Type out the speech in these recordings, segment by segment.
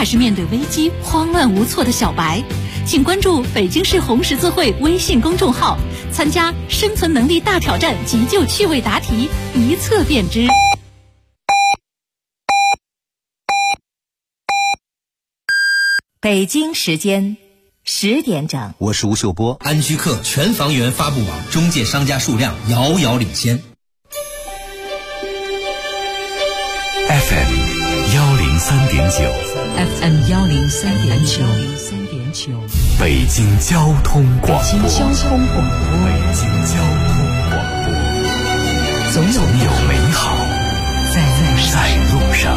还是面对危机慌乱无措的小白？请关注北京市红十字会微信公众号，参加生存能力大挑战急救趣味答题，一测便知。 北京时间10点整， 我是吴秀波。 安居客全房源发布网中介商家数量遥遥领先。 FM 103.9 FM 103.9， 北京交通广播。 北京交通广播，总有美好在路上。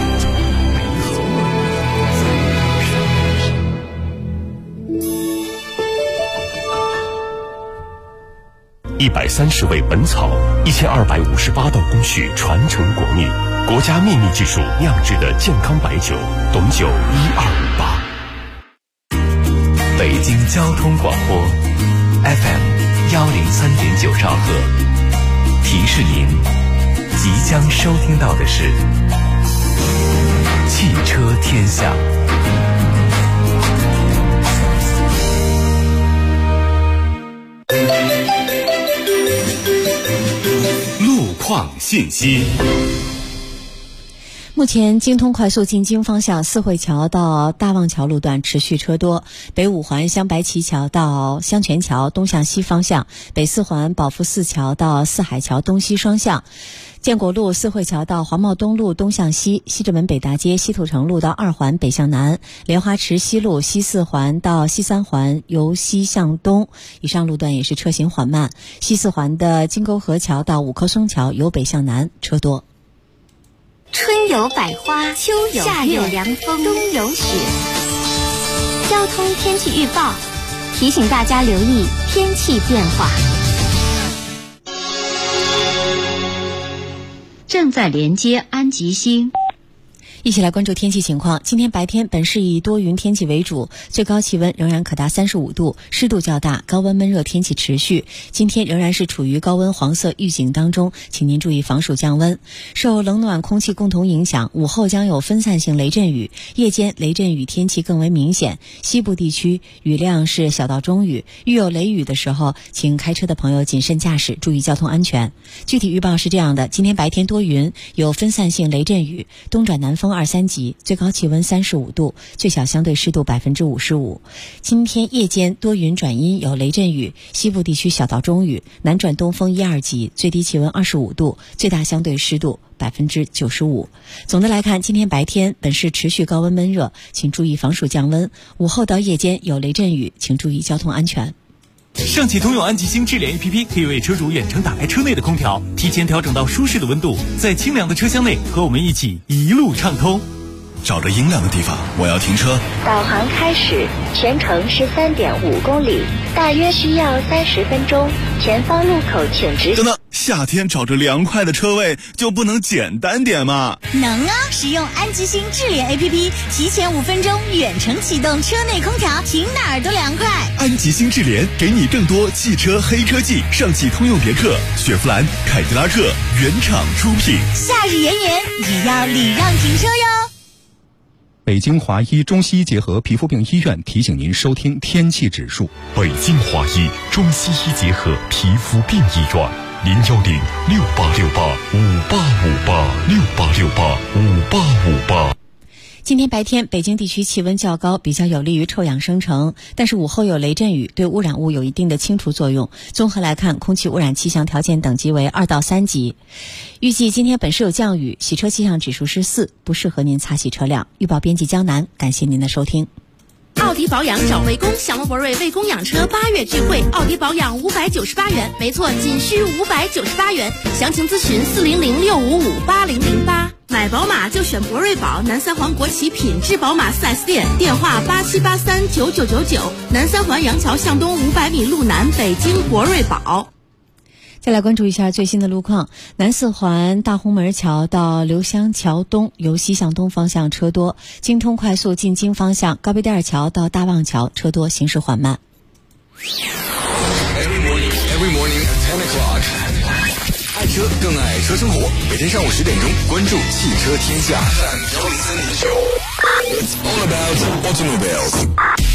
130味本草，1258道工序传承国秘，国家秘密技术酿制的健康白酒，董酒1258。北京交通广播 FM 103.9兆赫，提示您即将收听到的是汽车天下。况信息。 目前京通快速进京方向四惠桥到大望桥路段持续车多，北五环香白旗桥到香泉桥东向西方向，北四环宝福寺桥到四海桥东西双向，建国路四惠桥到黄茂东路东向西，西直门北大街西土城路到二环北向南，莲花池西路西四环到西三环由西向东，以上路段也是车行缓慢。西四环的金沟河桥到五棵松桥由北向南车多。 春有百花，秋有夏有凉风，冬有雪。交通天气预报提醒大家留意天气变化。 正在连接安吉星。 一起来关注天气情况。今天白天本市以多云天气为主，最高气温仍然可达35度，湿度较大，高温闷热天气持续。今天仍然是处于高温黄色预警当中，请您注意防暑降温。受冷暖空气共同影响，午后将有分散性雷阵雨，夜间雷阵雨天气更为明显，西部地区雨量是小到中雨，遇有雷雨的时候，请开车的朋友谨慎驾驶，注意交通安全。具体预报是这样的：今天白天多云，有分散性雷阵雨，东转南风2、3级，最高气温35度，最小相对湿度55%。今天夜间多云转阴，有雷阵雨，西部地区小到中雨，南转东风1、2级，最低气温25度，最大相对湿度95%。总的来看，今天白天本市持续高温闷热，请注意防暑降温。午后到夜间有雷阵雨，请注意交通安全。 上汽通用安吉星智联 APP 可以为车主远程打开车内的空调，提前调整到舒适的温度，在清凉的车厢内和我们一起一路畅通。 找着阴凉的地方，我要停车。 导航开始，全程是3.5公里，大约需要30分钟。前方路口请直。 等等，夏天找着凉快的车位就不能简单点吗？ 能啊！使用安吉星智联 APP， 提前5分钟远程启动车内空调，停哪儿都凉快。 安吉星智联给你更多汽车黑科技，上汽通用别克、雪佛兰、凯迪拉克原厂出品。 夏日炎炎，也要礼让停车哟。 北京华医中西医结合皮肤病医院提醒您收听天气指数。 北京华医中西医结合皮肤病医院，010-6868-5858，6868-5858。 今天白天北京地区气温较高，比较有利于臭氧生成，但是午后有雷阵雨，对污染物有一定的清除作用。综合来看，空气污染气象条件等级为2到3级。预计今天本市有降雨，洗车气象指数是4，不适合您擦洗车辆。预报编辑江南，感谢您的收听。 奥迪保养找魏工，享乐博瑞魏工养车8月聚会，奥迪保养598元，没错，仅需598元。详情咨询400-655-8008。买宝马就选博瑞宝，南三环国企品质宝马 4S 店，电话87839999，南三环杨桥向东500米路南，北京博瑞宝。 再来关注一下最新的路况。南四环大红门桥到刘湘桥东由西向东方向车多，京通快速进京方向高碑店桥到大望桥车多，行驶缓慢。 Every morning at 10 o'clock， 爱车更爱车生活。每天上午10点钟，关注汽车天下。 It's all about automobiles.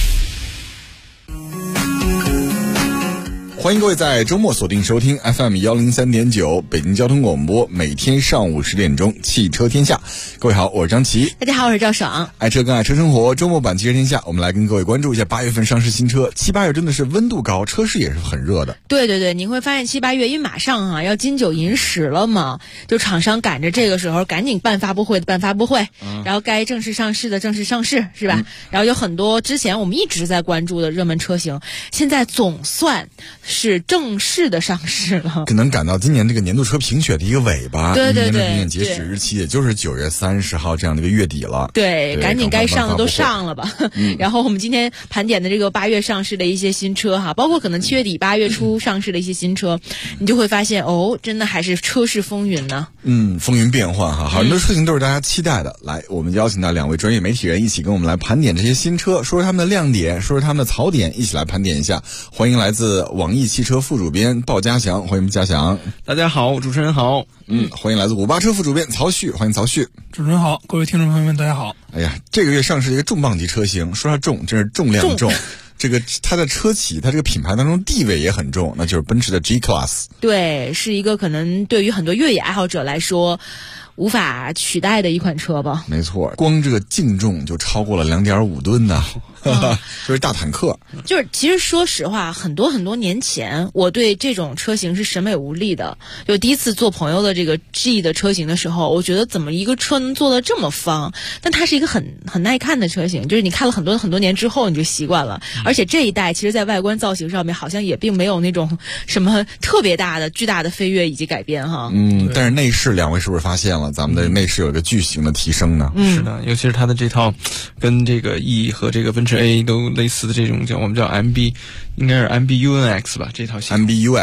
欢迎各位在周末锁定收听 FM 103.9北京交通广播，每天上午10点钟汽车天下。各位好，我是张琪。 大家好，我是赵爽。 爱车更爱车生活，周末版汽车天下，我们来跟各位关注一下8月份上市新车。7、8月真的是温度高，车市也是很热的。 对对对，你会发现7、8月因为马上要金九银十了嘛，就厂商赶着这个时候赶紧办发布会的办发布会，然后该正式上市的正式上市，是吧？然后有很多之前我们一直在关注的热门车型，现在总算是正式的上市了， 可能赶到今年这个年度车评选的一个尾巴。 对对对， 明年的评选截止日期也就是9月30号这样的一个月底了。 对，赶紧该上的都上了吧。然后我们今天盘点的这个8月上市的一些新车哈，包括可能7月底8月初上市的一些新车，你就会发现哦，真的还是车市风云呢。 风云变幻哈，很多车型都是大家期待的。来，我们邀请到2位专业媒体人一起跟我们来盘点这些新车，说说他们的亮点，说说他们的槽点，一起来盘点一下。欢迎来自网易汽车副主编鲍家祥，欢迎家祥。 大家好，主持人好。 欢迎来自58车副主编曹旭，欢迎曹旭。 主持人好，各位听众朋友们，大家好。 哎呀，这个月上市一个重磅级车型，说它重，真是重量重。这个它的车企，它这个品牌当中地位也很重，那就是奔驰的 G-Class。 对，是一个可能对于很多越野爱好者来说无法取代的一款车吧。 没错，光这个净重就超过了2.5吨呢。就是大坦克。 就是其实说实话，很多年前我对这种车型是审美无力的。就第一次做朋友的这个 G 的车型的时候，我觉得怎么一个车能做得这么方？但它是一个很耐看的车型，就是你看了很多年之后你就习惯了。而且这一代其实在外观造型上面好像也并没有那种什么特别大的巨大的飞跃以及改变哈。 但是内饰两位是不是发现了咱们的内饰有一个巨型的提升呢？ 是的，尤其是它的这套跟这个 E 和这个奔驰 A 都类似的这种我们叫 MB， 应该是 MBUX 吧，这套系统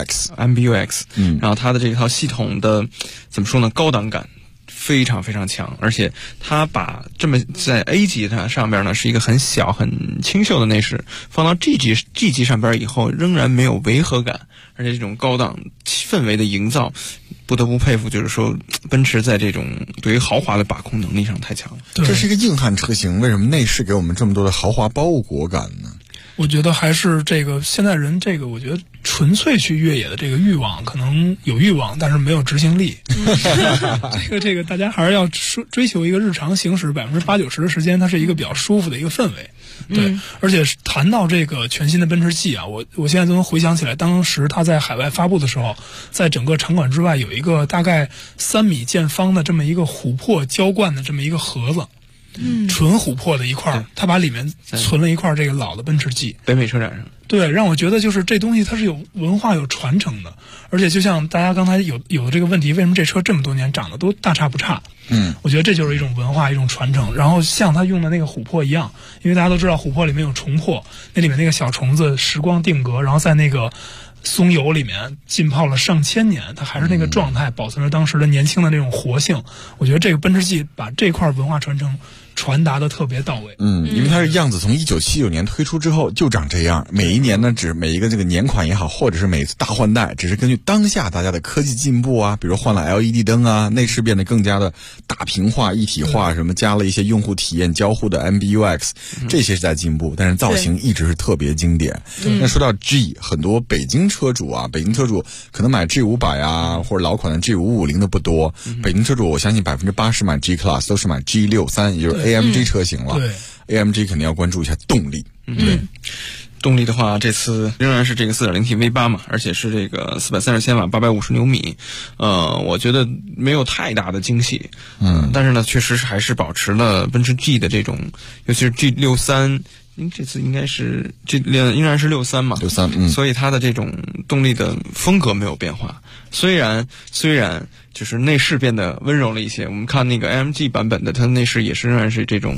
MBUX， 然后它的这套系统的怎么说呢，高档感非常非常强，而且它把这么在 A 级它上边呢是一个很小很清秀的内饰，放到 G 级上边以后仍然没有违和感，而且这种高档氛围的营造不得不佩服，就是说奔驰在这种对于豪华的把控能力上太强了。 这是一个硬汉车型，为什么内饰给我们这么多的豪华包裹感呢？ 我觉得还是这个现在人这个，我觉得纯粹去越野的这个欲望，可能有欲望，但是没有执行力。这个大家还是要追求一个日常行驶80%-90%的时间，它是一个比较舒服的一个氛围。对，而且谈到这个全新的奔驰 G 啊，我现在都能回想起来，当时它在海外发布的时候，在整个场馆之外有一个大概3米见方的这么一个琥珀浇灌的这么一个盒子。纯琥珀的一块，它把里面存了一块这个老的奔驰 G。 北美车展上， 对，让我觉得就是这东西它是有文化有传承的，而且就像大家刚才有的这个问题，为什么这车这么多年长得都大差不差？我觉得这就是一种文化，一种传承。然后像它用的那个琥珀一样，因为大家都知道琥珀里面有虫珀，那里面那个小虫子时光定格，然后在那个松油里面浸泡了上千年，它还是那个状态，保存着当时的年轻的那种活性。我觉得这个奔驰 G 把这块文化传承传达的特别到位。 因为它的样子从1979年推出之后就长这样，每一年呢每一个这个年款也好，或者是每次大换代，只是根据当下大家的科技进步啊，比如换了 LED 灯啊，内饰变得更加的大屏化一体化，什么加了一些用户体验交互的 MBUX， 这些是在进步，但是造型一直是特别经典。那说到 G， 很多北京车主可能买 G500 啊，或者老款的 G550 的不多，北京车主我相信80%买 G-Class 都是买 G63， 也就是 AMG 车型了。AMG 肯定要关注一下动力。 动力的话，这次仍然是这个 4.0T V8 嘛，而且是这个430千瓦850牛米。我觉得没有太大的惊喜。但是呢，确实还是保持了奔驰 G 的这种，尤其是 G63。这次应该是仍然是63嘛，63，所以它的这种动力的风格没有变化。虽然就是内饰变得温柔了一些，我们看那个 AMG 版本的，它的内饰也是仍然是这个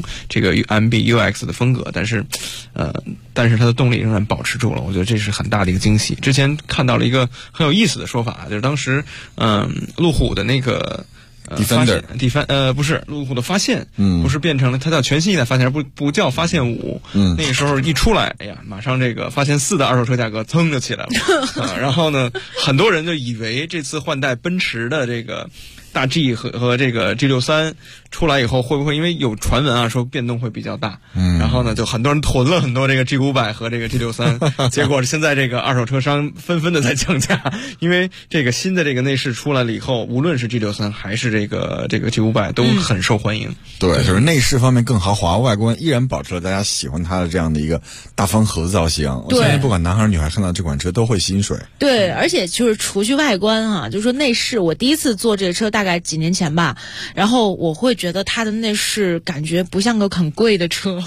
MBUX 的风格，但是它的动力仍然保持住了，我觉得这是很大的一个惊喜。之前看到了一个很有意思的说法，就是当时路虎的那个。 Defender 不是路虎的发现，不是变成了它叫全新一代发现，不叫发现5。那个时候一出来，哎呀，马上这个发现4的二手车价格噌就起来了。然后呢，很多人就以为这次换代奔驰的这个大 G 和这个 G63 出来以后会不会因为有传闻啊说变动会比较大，然后呢就很多人囤了很多这个 G500和这个 G63， 结果现在这个二手车商纷纷的在降价，因为这个新的这个内饰出来了以后，无论是 G63还是这个 G500都很受欢迎。 对，就是内饰方面更豪华，外观依然保持了大家喜欢它的这样的一个大方盒子造型。我相信不管男孩女孩看到这款车都会心水。 对，而且就是除去外观啊，就是说内饰，我第一次坐这个车大概几年前吧，然后我会觉得它的内饰感觉不像个很贵的车，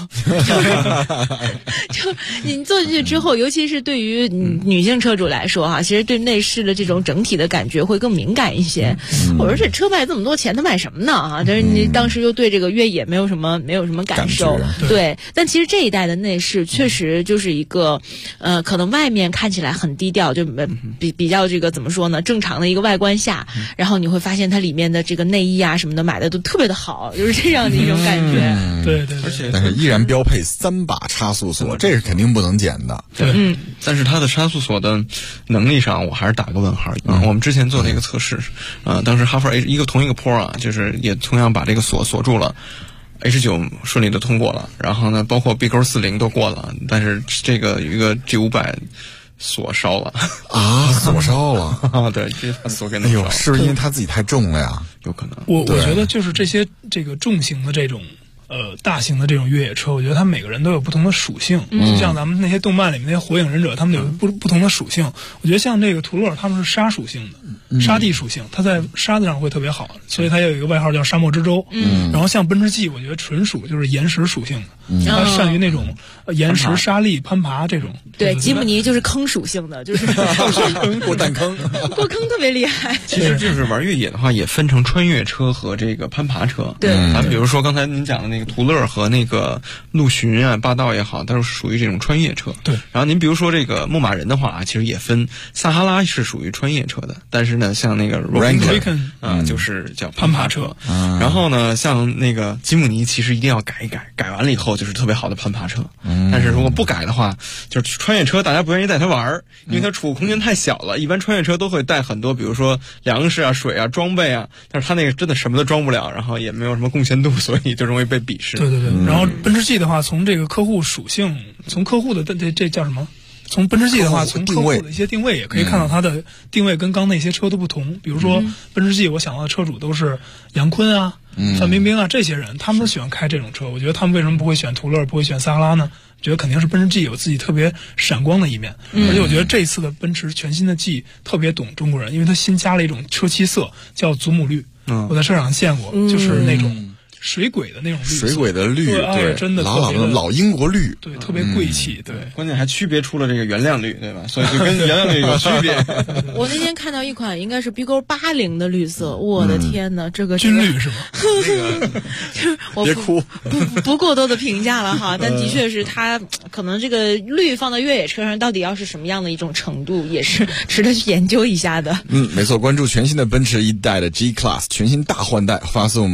就你坐进去之后，尤其是对于女性车主来说哈，其实对内饰的这种整体的感觉会更敏感一些。我说这车卖这么多钱，他卖什么呢啊？但是你当时又对这个越野没有什么感受，对。但其实这一代的内饰确实就是一个可能外面看起来很低调，就比较这个怎么说呢，正常的一个外观下，然后你会发现它里面的这个内衣啊什么的买的都特别的好，就是这样的一种感觉。 对， 而且但是依然标配3把差速锁，这是肯定不能减的。 对，但是它的差速锁的能力上，我还是打个问号。我们之前做了一个测试，当时哈弗 H 同一个坡啊，就是也同样把这个锁住了。H9 顺利的通过了，然后呢，包括 BQ40 都过了，但是这个有一个 G500锁烧了啊，锁烧了啊，对，这把锁给弄烧了。 是不是因为它自己太重了呀？ 有可能。 我觉得就是这些这个重型的这种大型的这种越野车，我觉得它每个人都有不同的属性，就像咱们那些动漫里面那些火影忍者，他们有不同的属性。我觉得像这个途乐，他们是沙属性的，沙地属性，它在沙子上会特别好，所以它有一个外号叫沙漠之舟。然后像奔驰 G， 我觉得纯属就是岩石属性的，它善于那种岩石、沙砾、攀爬这种。 对，吉姆尼就是坑属性的，就是过弹坑， 过坑特别厉害。 其实就是玩越野的话，也分成穿越车和这个攀爬车。 对， 咱们比如说刚才您讲的那个途乐和那个陆巡啊、霸道也好，它是属于这种穿越车。 对。 然后您比如说这个牧马人的话，其实也分，撒哈拉是属于穿越车的，但是呢，像那个 Ranger 就是叫攀爬车。然后呢，像那个吉姆尼，其实一定要改一改，改完了以后就是特别好的攀爬车。但是如果不改的话，就是穿越车大家不愿意带它玩，因为它储物空间太小了。一般穿越车都会带很多，比如说粮食啊、水啊、装备啊，但是它那个真的什么都装不了，然后也没有什么贡献度，所以就容易被鄙视。 对。然后奔驰 G 的话，从这个客户属性，从客户的这叫什么？从奔驰 G 的话，从客户的一些定位也可以看到它的定位跟刚那些车都不同。比如说奔驰 G， 我想到的车主都是杨坤啊、范冰冰啊这些人，他们都喜欢开这种车。我觉得他们为什么不会选途乐，不会选撒哈拉呢？觉得肯定是奔驰 G 有自己特别闪光的一面，而且我觉得这一次的奔驰全新的 G 特别懂中国人，因为它新加了一种车漆色叫祖母绿，我在车上见过，就是那种水鬼的那种绿， 水鬼的绿，对， 真的老英国绿， 对，特别贵气，对， 关键还区别出了这个原谅绿，对吧？所以就跟原谅绿有区别。 我那天看到一款应该是 BQ80的绿色，我的天哪，这个军绿是吗？ 那个就是我别哭， 不过多的评价了哈，但的确是它可能这个绿放到越野车上到底要是什么样的一种程度，也是值得去研究一下的。 没错，关注全新的奔驰一代的 G Class 全新大换代，发送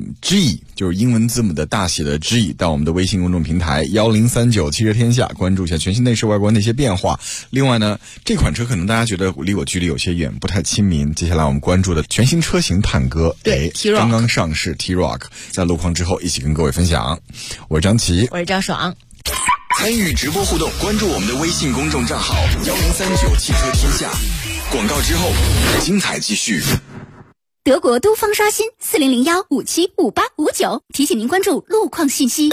G。就是英文字母的大写的 G 到我们的微信公众平台1039汽车天下，关注一下全新内饰外观的一些变化。另外呢，这款车可能大家觉得离我距离有些远，不太亲民。接下来我们关注的全新车型探戈， 对， 刚刚上市 T-Roc， 在路况之后一起跟各位分享。我是张琪， 我是赵爽。 参与直播互动，关注我们的微信公众账号1039汽车天下。广告之后，精彩继续。 德国都方刷新4001575859，提醒您关注路况信息。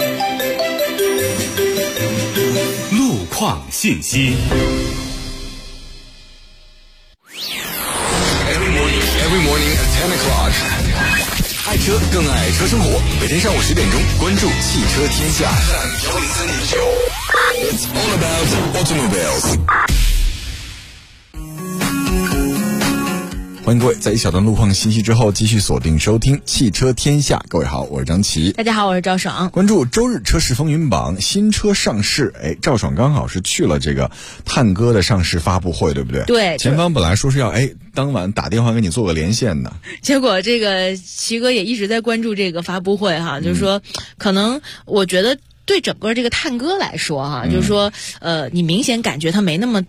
路况信息。Every morning at 10 o'clock。爱车更爱车生活，每天上午10点钟，关注汽车天下103.9。It's all about automobiles。 欢迎各位在一小段路况信息之后继续锁定收听汽车天下。各位好，我是张琪。 大家好，我是赵爽。 关注周日车市风云榜，新车上市。赵爽刚好是去了这个探戈的上市发布会，对不对？ 对。 前方本来说是要当晚打电话给你做个连线的， 结果这个齐哥也一直在关注这个发布会哈，就是说可能我觉得对整个这个探戈来说哈，就是说你明显感觉它没那么大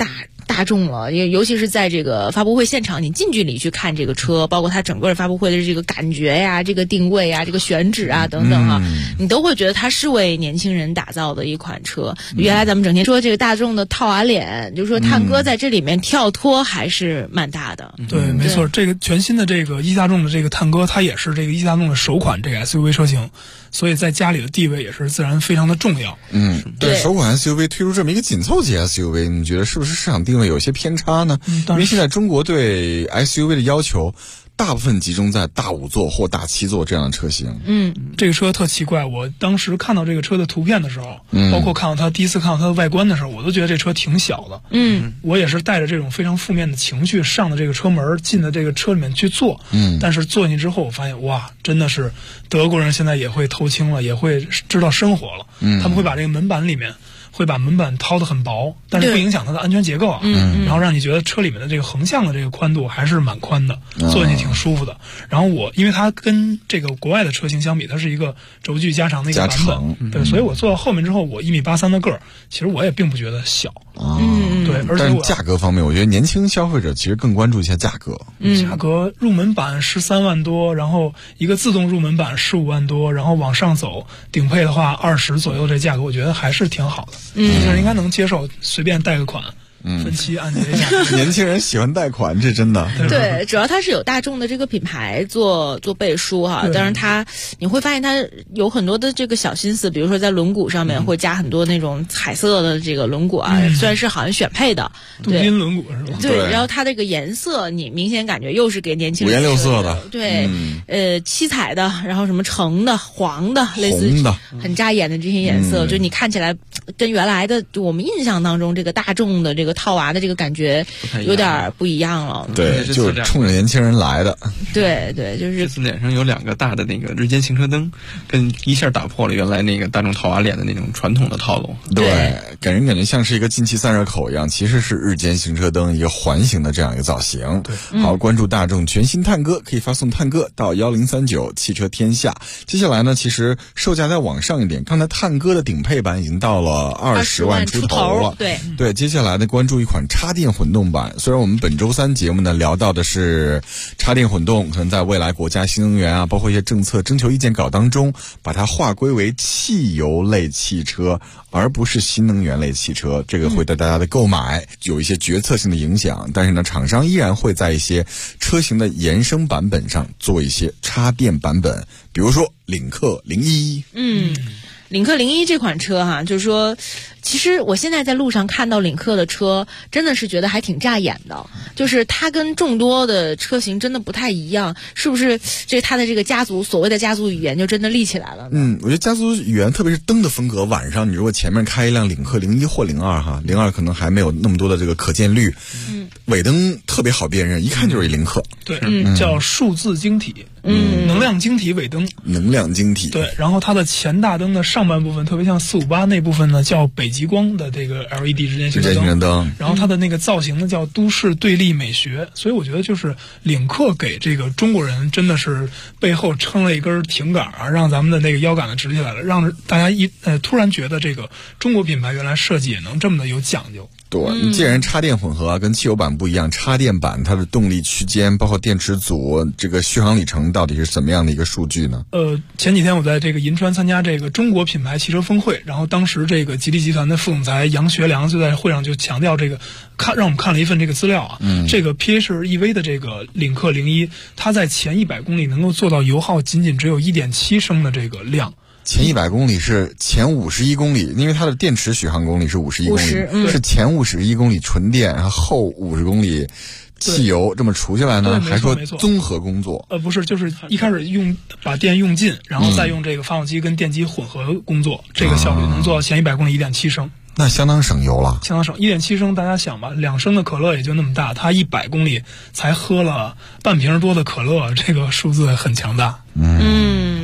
大众了，尤其是在这个发布会现场，你近距离去看这个车，包括它整个发布会的这个感觉呀、这个定位呀、这个选址啊等等啊，你都会觉得它是为年轻人打造的一款车。原来咱们整天说这个大众的套娃脸，就是说探戈在这里面跳脱还是蛮大的。 对，没错，这个全新的这个一汽大众的这个探戈，它也是这个一汽大众的首款这个 SUV 车型，所以在家里的地位也是自然非常的重要。 对，首款 SUV 推出这么一个紧凑级 SUV， 你觉得是不是市场定位有些偏差呢？因为现在中国对 SUV 的要求大部分集中在大5座或大7座这样的车型。 这个车特奇怪，我当时看到这个车的图片的时候，包括第一次看到它的外观的时候，我都觉得这车挺小的。我也是带着这种非常负面的情绪上的这个车门，进的这个车里面去坐。但是坐进去之后，我发现哇，真的是德国人现在也会偷轻了，也会知道生活了。他们会把这个门板里面会把门板掏得很薄，但是不影响它的安全结构啊。然后让你觉得车里面的这个横向的这个宽度还是蛮宽的，坐进去挺舒服的。然后因为它跟这个国外的车型相比，它是一个轴距加长的一个版本，对，所以我坐到后面之后，我1.83米的个儿，其实我也并不觉得小。对，而且但价格方面，我觉得年轻消费者其实更关注一下价格。 价格入门版13万多，然后一个自动入门版15万多，然后往上走，顶配的话20左右，这价格我觉得还是挺好的。年轻人应该能接受，随便贷个款。分期按揭一下。 年轻人喜欢贷款，这真的。 对，主要它是有大众的这个品牌做背书哈，当然你会发现它有很多的这个小心思，比如说在轮毂上面会加很多那种彩色的这个轮毂啊，虽然是好像选配的， 镀金轮毂是吧？ 对，然后它这个颜色你明显感觉又是给年轻人 5颜6色的， 对，七彩的，然后什么橙的、黄的，类似红的， 很扎眼的这些颜色，就你看起来跟原来的我们印象当中这个大众的这个套娃的这个感觉有点不一样了。 对，就是冲着年轻人来的。 对对，就是这次脸上有2个大的那个日间行车灯，跟一下打破了原来那个大众套娃脸的那种传统的套路。 对，给人感觉像是一个进气散热口一样，其实是日间行车灯一个环形的这样一个造型。好，关注大众全新探戈，可以发送探戈到1039汽车天下。接下来呢，其实售价再往上一点，刚才探戈的顶配版已经到了20万出头了。对，接下来呢，关注一款插电混动版。虽然我们本周3节目呢聊到的是插电混动，可能在未来国家新能源啊，包括一些政策征求意见稿当中，把它划归为汽油类汽车，而不是新能源类汽车，这个会对大家的购买有一些决策性的影响。但是呢，厂商依然会在一些车型的衍生版本上做一些插电版本，比如说领克01。 领克01这款车哈，就是说，其实我现在在路上看到领克的车，真的是觉得还挺扎眼的。就是它跟众多的车型真的不太一样，是不是？它的这个所谓的家族语言就真的立起来了呢？ 我觉得家族语言，特别是灯的风格，晚上你如果前面开一辆领克01或02哈，02可能还没有那么多的这个可见率，尾灯特别好辨认，一看就是一领克。 对，叫数字晶体。能量晶体尾灯， 能量晶体。 对，然后它的前大灯的上半部分，特别像458那部分呢，叫北极光的这个 LED 日间行车灯。然后它的那个造型呢，叫都市对立美学。所以我觉得就是领克给这个中国人真的是背后撑了一根挺杆啊，让咱们的那个腰杆子直起来了，让大家突然觉得这个中国品牌原来设计也能这么的有讲究。 对，既然插电混合跟汽油版不一样，插电版它的动力区间，包括电池组，这个续航里程到底是怎么样的一个数据呢？ 前几天我在这个银川参加这个中国品牌汽车峰会，然后当时这个吉利集团的副总裁杨学良就在会上就强调这个，让我们看了一份这个资料啊，这个 PHEV 的这个领克01，它在前100公里能够做到油耗仅只有1.7升的这个量。 前100公里是前51公里，因为它的电池续航公里是51公里，是前51公里纯电，然后后50公里汽油，这么除下来呢，还说综合工作。 不是，就是一开始把电用尽，然后再用这个发动机跟电机混合工作，这个效率能做到前100公里1.7升。 那相当省油了， 相当省。1.7升，大家想吧，2升的可乐也就那么大，他100公里才喝了半瓶多的可乐，这个数字很强大。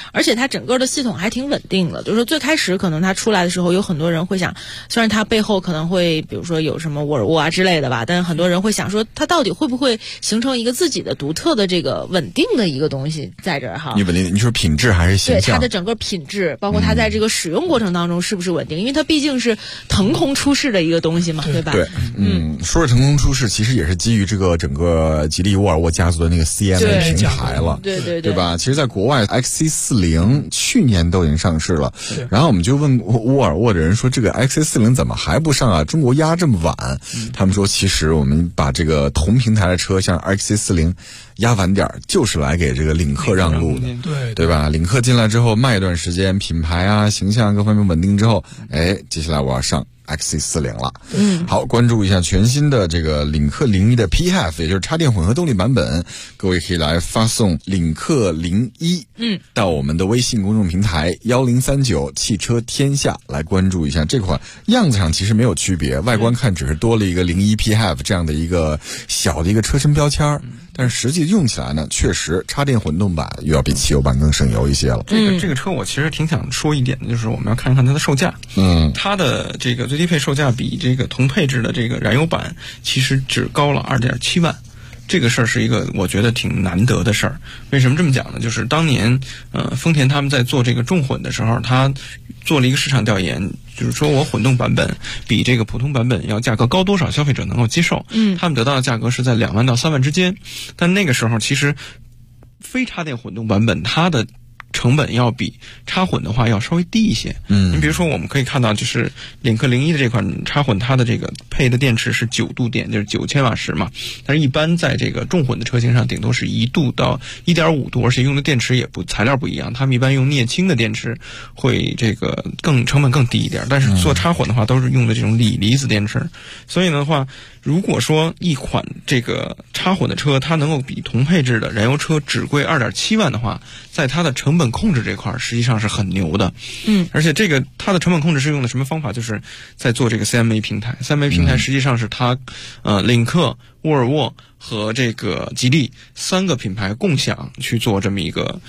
而且它整个的系统还挺稳定的。就是说最开始可能它出来的时候，有很多人会想，虽然它背后可能会比如说有什么沃尔沃啊之类的吧，但是很多人会想说，它到底会不会形成一个自己的独特的这个稳定的一个东西在这儿哈？ 你稳定，你说品质还是形象？ 对它的整个品质，包括它在这个使用过程当中是不是稳定？因为它毕竟是腾空出世的一个东西嘛，对吧？ 对，说是腾空出世，其实也是基于这个整个吉利沃尔沃家族的那个 CMA 平台了，对吧？其实在国外 XC40 去年都已经上市了，然后我们就问沃尔沃的人说，这个 XC40 怎么还不上啊？中国压这么晚？他们说，其实我们把这个同平台的车，像 XC40 压晚点，就是来给这个领克让路的，对吧？领克进来之后卖一段时间，品牌啊、形象各方面稳定之后，接下来我要上XC40 了。好，关注一下全新的这个领克01的 PHEV， 也就是插电混合动力版本，各位可以来发送领克01到我们的微信公众平台1039汽车天下来关注一下。这款样子上其实没有区别，外观看只是多了一个01 PHEV 这样的一个小的一个车身标签，但是实际用起来呢，确实插电混动版又要比汽油版更省油一些了。 这个车我其实挺想说一点的，就是我们要看一看它的售价。它的这个最低配售价比这个同配置的这个燃油版其实只高了2.7万。这个事儿是一个我觉得挺难得的事儿。为什么这么讲呢？就是当年丰田他们在做这个重混的时候，他做了一个市场调研，就是说我混动版本比这个普通版本要价格高多少，消费者能够接受。他们得到的价格是在2万到3万之间。但那个时候其实非插电混动版本它的成本要比插混的话要稍微低一些。你比如说我们可以看到，就是领克01的这款插混，它的这个配的电池是9度电，就是9千瓦时嘛。但是一般在这个重混的车型上，顶多是1度到1.5度，而且用的电池也材料不一样。他们一般用镍氢的电池，会这个成本更低一点。但是做插混的话，都是用的这种锂离子电池。所以的话，如果说一款这个插混的车，它能够比同配置的燃油车只贵2.7万的话，在它的成本控制这块实际上是很牛的。而且这个它的成本控制是用的什么方法？就是在做这个 CMA 平台。CMA 平台实际上是它领克、沃尔沃和这个吉利3个品牌共享去做这么一个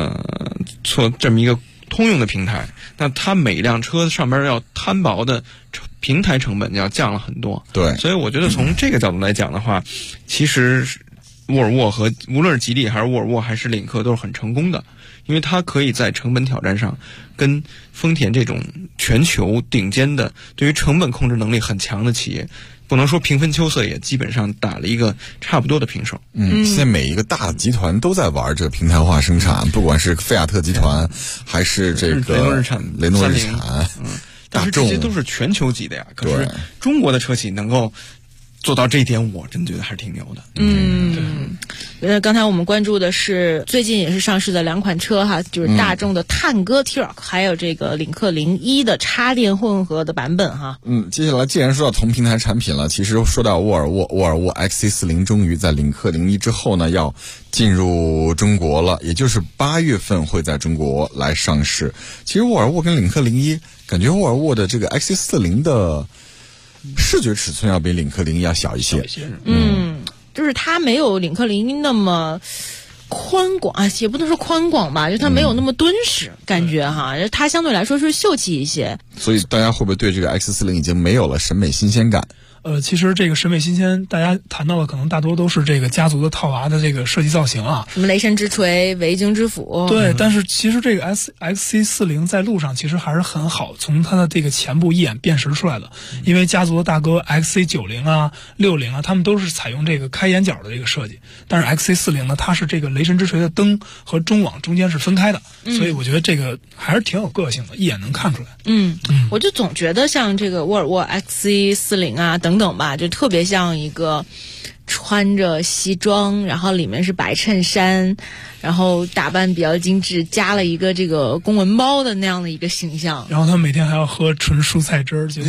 通用的平台。那它每辆车上边要摊薄的平台成本要降了很多。 对， 所以我觉得从这个角度来讲的话，其实沃尔沃和无论是吉利还是沃尔沃还是领克都是很成功的，因为它可以在成本挑战上跟丰田这种全球顶尖的对于成本控制能力很强的企业，不能说平分秋色，也基本上打了一个差不多的平手。 现在每一个大集团都在玩这个平台化生产，不管是菲亚特集团还是这个雷诺日产， 但是这些都是全球级的呀。可是中国的车企能够做到这一点，我真觉得还是挺牛的。 刚才我们关注的是最近也是上市的2款车哈，就是大众的探歌 T-Roc，还有这个领克01的插电混合的版本哈。 接下来既然说到同平台产品了，其实说到沃尔沃 XC40 终于在领克01之后呢，要进入中国了，也就是8月份会在中国来上市。其实沃尔沃跟领克01，感觉沃尔沃的这个 XC40 的视觉尺寸要比领克01要小一些。 就是它没有领克01那么宽广，也不能说宽广吧，就它没有那么敦实，感觉哈，它相对来说是秀气一些。 所以大家会不会对这个 XC40 已经没有了审美新鲜感？ 其实这个审美新鲜，大家谈到的可能大多都是这个家族的套娃的这个设计造型啊， 什么雷神之锤、维京之斧。 对，但是其实这个 XC40 在路上其实还是很好，从它的这个前部一眼辨识出来的。因为家族的大哥 XC90 啊、60啊，他们都是采用这个开眼角的这个设计，但是 XC40 呢，它是这个雷神之锤的灯和中网中间是分开的，所以我觉得这个还是挺有个性的，一眼能看出来。 我就总觉得像这个沃尔沃 XC40 啊等等吧，就特别像一个穿着西装，然后里面是白衬衫，然后打扮比较精致，加了一个这个公文包的那样的一个形象。 然后他每天还要喝纯蔬菜汁儿，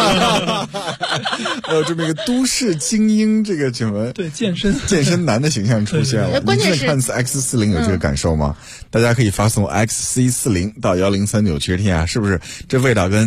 还有这么一个都市精英，这个什么对健身男的形象出现了。 关键是看次 X40 有这个感受吗？大家可以发送 XC40 到1039汽车天下，是不是这味道跟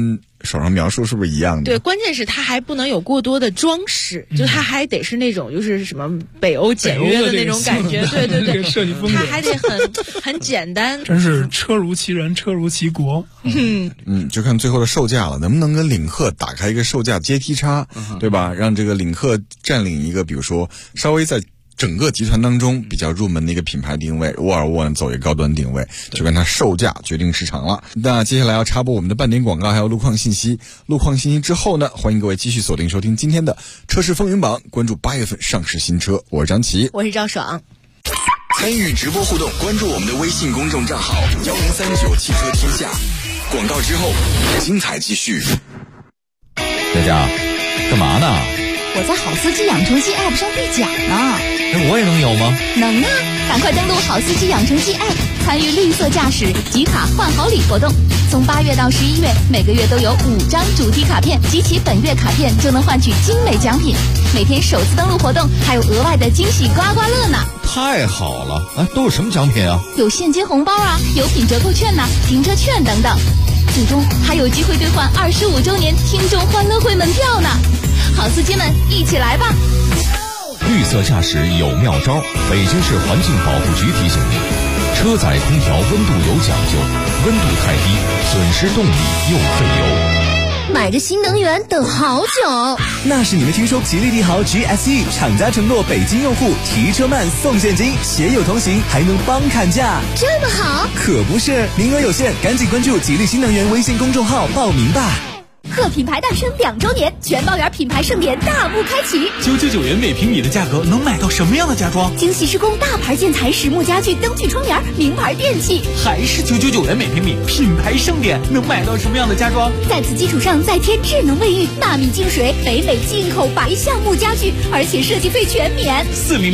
手上描述是不是一样的？ 对，关键是它还不能有过多的装饰，就它还得是那种就是什么北欧简约的那种感觉，对对对， 设计风格它还得很简单。 真是车如其人，车如其国。 就看最后的售价了，能不能跟领克打开一个售价阶梯差，对吧？让这个领克占领一个，比如说稍微在整个集团当中比较入门的一个品牌定位，沃尔沃走一个高端定位，就跟它售价决定市场了。那接下来要插播我们的半点广告，还有路况信息。路况信息之后呢，欢迎各位继续锁定收听今天的车市风云榜，关注8月份上市新车。我是张琪， 我是赵爽。 参与直播互动，关注我们的微信公众账号1039汽车天下。广告之后，精彩继续。 佳佳，干嘛呢？ 我在好司机养成记 App 上兑奖呢。 我也能有吗？ 能啊！赶快登录好司机养成记 App， 参与绿色驾驶集卡换好礼活动。从8月到11月，每个月都有5张主题卡片，集齐本月卡片就能换取精美奖品。每天首次登录活动还有额外的惊喜刮刮乐呢！ 太好了！都有什么奖品啊？ 有现金红包啊，有品折扣券呐，停车券等等。最终还有机会兑换25周年听众欢乐会门票呢！好司机们，一起来吧！ 绿色驾驶有妙招，北京市环境保护局提醒您：车载空调温度有讲究，温度太低，损失动力又费油。 买个新能源等好久， 那是你们听说吉利帝豪 GSE 厂家承诺北京用户提车慢送现金，携友同行还能帮砍价， 这么好？ 可不是，名额有限，赶紧关注吉利新能源微信公众号报名吧。 贺品牌诞生2周年，全包圆品牌盛典大幕开启。 999元每平米的价格能买到什么样的家装？ 精细施工大牌建材实木家具、灯具窗帘、名牌电器。 还是999元每平米，品牌盛典能买到什么样的家装？ 在此基础上再添智能卫浴、纳米净水、北美进口白橡木家具，而且设计费全免。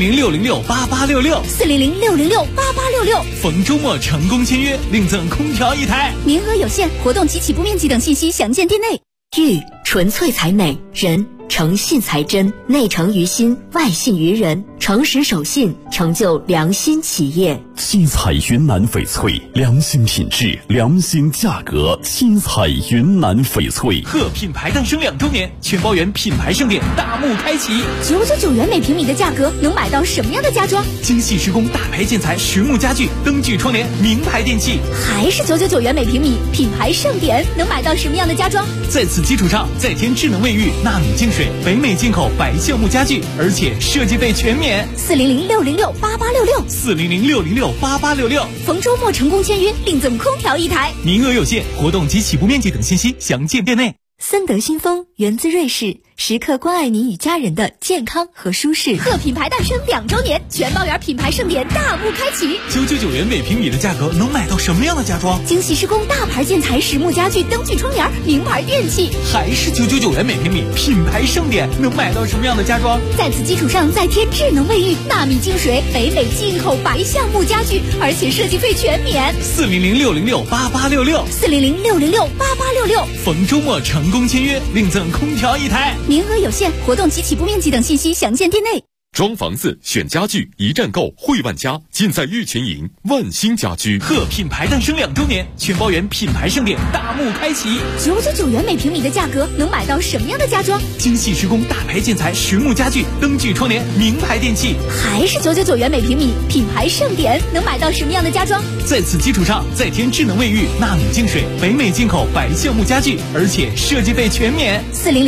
400-606-8866 400-606-8866。 逢周末成功签约，另赠空调1台， 名额有限，活动及起步面积等信息详见店内。 玉纯粹才美，人诚信才真，内诚于心，外信于人，诚实守信，成就良心企业。 七彩云南翡翠，良心品质，良心价格。七彩云南翡翠， 贺品牌诞生2周年，全包圆品牌盛典大幕开启。 999元每平米的价格能买到什么样的家装？ 精细施工大牌建材实木家具、灯具窗帘、名牌电器。 还是999元每平米，品牌盛典能买到什么样的家装？ 在此基础上再添智能卫浴、纳米净水、北美进口白橡木家具，而且设计费全免。 400-606-8866 400-606-8866。 逢周末成功签约，另赠空调1台， 名额有限，活动及起步面积等信息详见店内。 森德新风源自瑞士，时刻关爱您与家人的健康和舒适。 贺品牌诞生2周年，全包圆品牌盛典大幕开启。 999元每平米的价格能买到什么样的家装？ 精细施工大牌建材实木家具、灯具窗帘、名牌电器。 还是999元每平米，品牌盛典能买到什么样的家装？ 在此基础上再添智能卫浴、纳米净水、北美进口白橡木家具，而且设计费全免。 400-606-8866 400-606-8866。 逢周末成功签约，另赠空调1台， 名额有限，活动及起步面积等信息详见店内。 装房子选家具，一站购汇万家，尽在玉泉营万兴家居。 贺品牌诞生2周年，全包圆品牌盛典大幕开启。 999元每平米的价格能买到什么样的家装？ 精细施工大牌建材实木家具、灯具窗帘、名牌电器。 还是999元每平米，品牌盛典能买到什么样的家装？ 在此基础上再添智能卫浴、纳米净水、北美进口白橡木家具，而且设计费全免。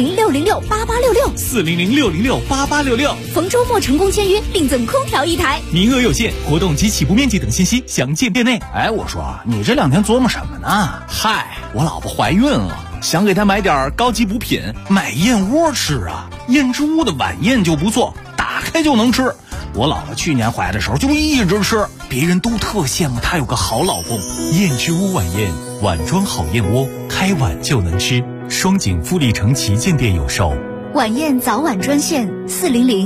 400-606-8866 400-606-8866。 逢周末成功签约，另赠空调1台， 名额有限，活动及起步面积等信息详见店内。 我说你这2天琢磨什么呢？嗨，我老婆怀孕了，想给她买点高级补品，买燕窝吃啊。燕之屋的晚宴就不错，打开就能吃。我老婆去年怀的时候就一直吃，别人都特羡慕她有个好老公。 燕之屋晚宴，碗装好燕窝，开碗就能吃。双井富力城旗舰店有售。 晚宴早晚专线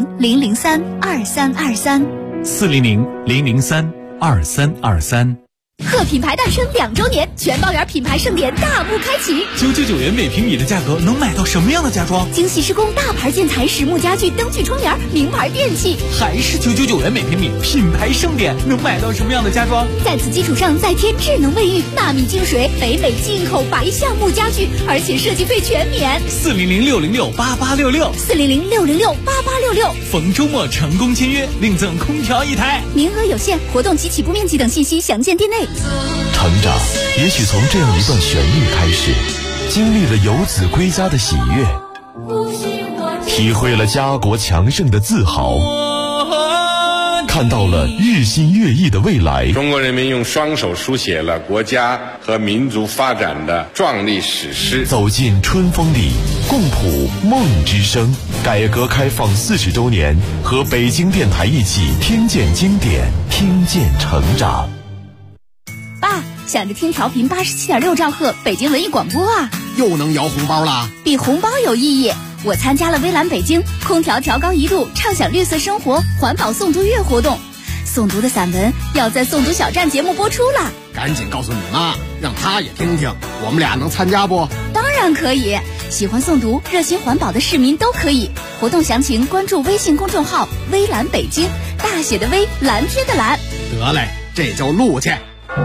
400-003-2323 400-003-2323。 贺品牌诞生2周年，全包园品牌盛典大幕开启。 999元每平米的价格能买到什么样的家装？ 精细施工、大牌建材、实木家具、灯具窗帘、名牌电器。 还是999元每平米，品牌盛典能买到什么样的家装？ 在此基础上再添智能卫浴、纳米净水、北美进口白橡木家具，而且设计费全免。 400-606-8866 400-606-8866。 逢周末成功签约，另赠空调1台， 名额有限，活动及起步面积等信息详见店内。 成长也许从这样一段旋律开始，经历了游子归家的喜悦，体会了家国强盛的自豪，看到了日新月异的未来。 中国人民用双手书写了国家和民族发展的壮丽史诗。 走进春风里，共谱梦之声。改革开放40周年，和北京电台一起听见经典，听见成长。 爸，想着听调频87.6兆赫北京文艺广播啊， 又能摇红包啦！ 比红包有意义。我参加了微蓝北京空调调高1度，畅享绿色生活环保诵读月活动。诵读的散文要在诵读小站节目播出了， 赶紧告诉你妈，让她也听听。我们俩能参加不？ 当然可以，喜欢诵读、热心环保的市民都可以。活动详情关注微信公众号“微蓝北京”，大写的微，蓝天的蓝。 得嘞，这就录去。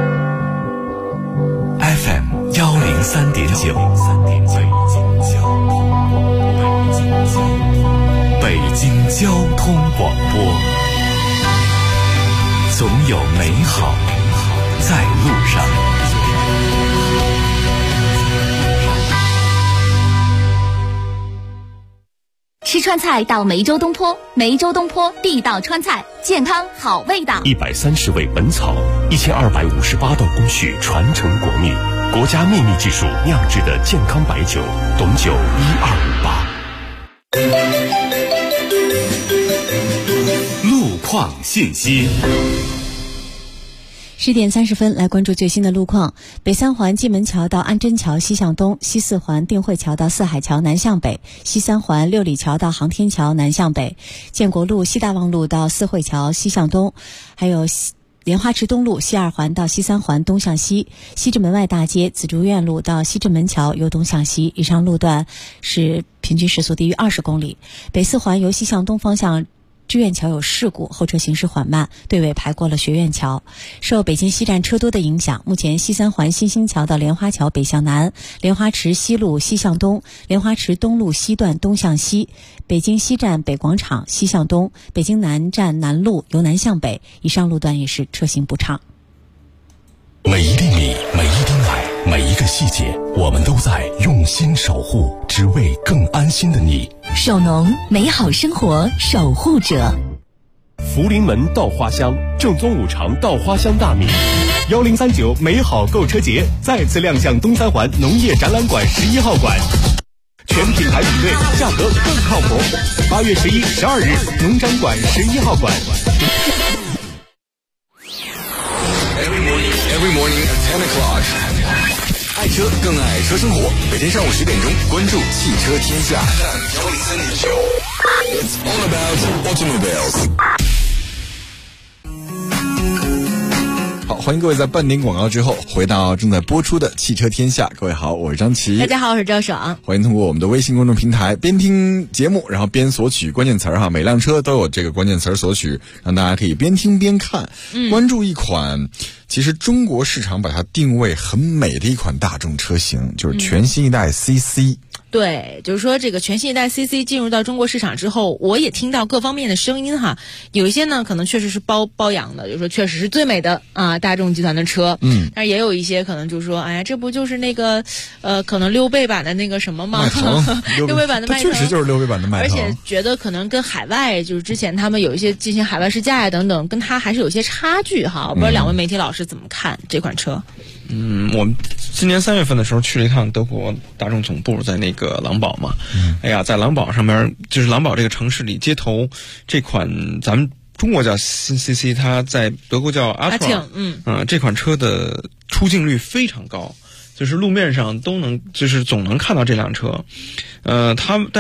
FM 103.9，北京交通广播，总有美好在路上。 吃川菜到梅州东坡，梅州东坡地道川菜，健康好味道。 130味本草，1258道工序传承国秘，国家秘密技术酿制的健康白酒，董酒1258。 路况信息。 10点30分，来关注最新的路况。北三环蓟门桥到安贞桥西向东，西四环定慧桥到四海桥南向北，西三环六里桥到航天桥南向北，建国路西大望路到四惠桥西向东，还有莲花池东路西二环到西三环东向西，西直门外大街紫竹院路到西直门桥由东向西，以上路段是平均时速低于20公里。北四环由西向东方向知苑桥有事故，后车行驶缓慢，队尾排过了学院桥。受北京西站车多的影响，目前西三环新兴桥到莲花桥北向南，莲花池西路西向东，莲花池东路西段东向西，北京西站北广场西向东，北京南站南路由南向北，以上路段也是车行不畅。 每一粒米，每一滴奶，每一个细节，我们都在用心守护，只为更安心的你。 首农，美好生活守护者。 福临门稻花香，正宗五常稻花香大米。1039美好购车节再次亮相东三环农业展览馆11号馆，全品牌比对，价格更靠谱。8月11、12日，农展馆11号馆。 Every morning at 10 o'clock. 爱车更爱车生活，每天上午10点钟，关注汽车天下。It's all about automobiles. 好，欢迎各位在半点广告之后回到正在播出的汽车天下。各位好，我是张琪。 大家好，我是赵爽。 欢迎通过我们的微信公众平台边听节目，然后边索取关键词哈。每辆车都有这个关键词索取，让大家可以边听边看。关注一款其实中国市场把它定位很美的一款大众车型，就是全新一代 CC。 对，就是说这个全新一代 CC 进入到中国市场之后，我也听到各方面的声音哈，有一些呢可能确实是包养的，就是说确实是最美的啊大众集团的车，但是也有一些可能就是说，哎呀，这不就是那个可能溜背版的那个什么吗？溜背版的迈腾， 确实就是溜背版的迈腾， 而且觉得可能跟海外就是之前他们有一些进行海外试驾呀等等，跟它还是有些差距哈。我不知道两位媒体老师怎么看这款车？ 我们今年3月份的时候去了一趟德国大众总部，在那个狼堡嘛。哎呀，在狼堡上面，就是狼堡这个城市里街头，这款咱们中国叫新 CC， 它在德国叫阿特，这款车的出镜率非常高，就是路面上都能，就是总能看到这辆车。但是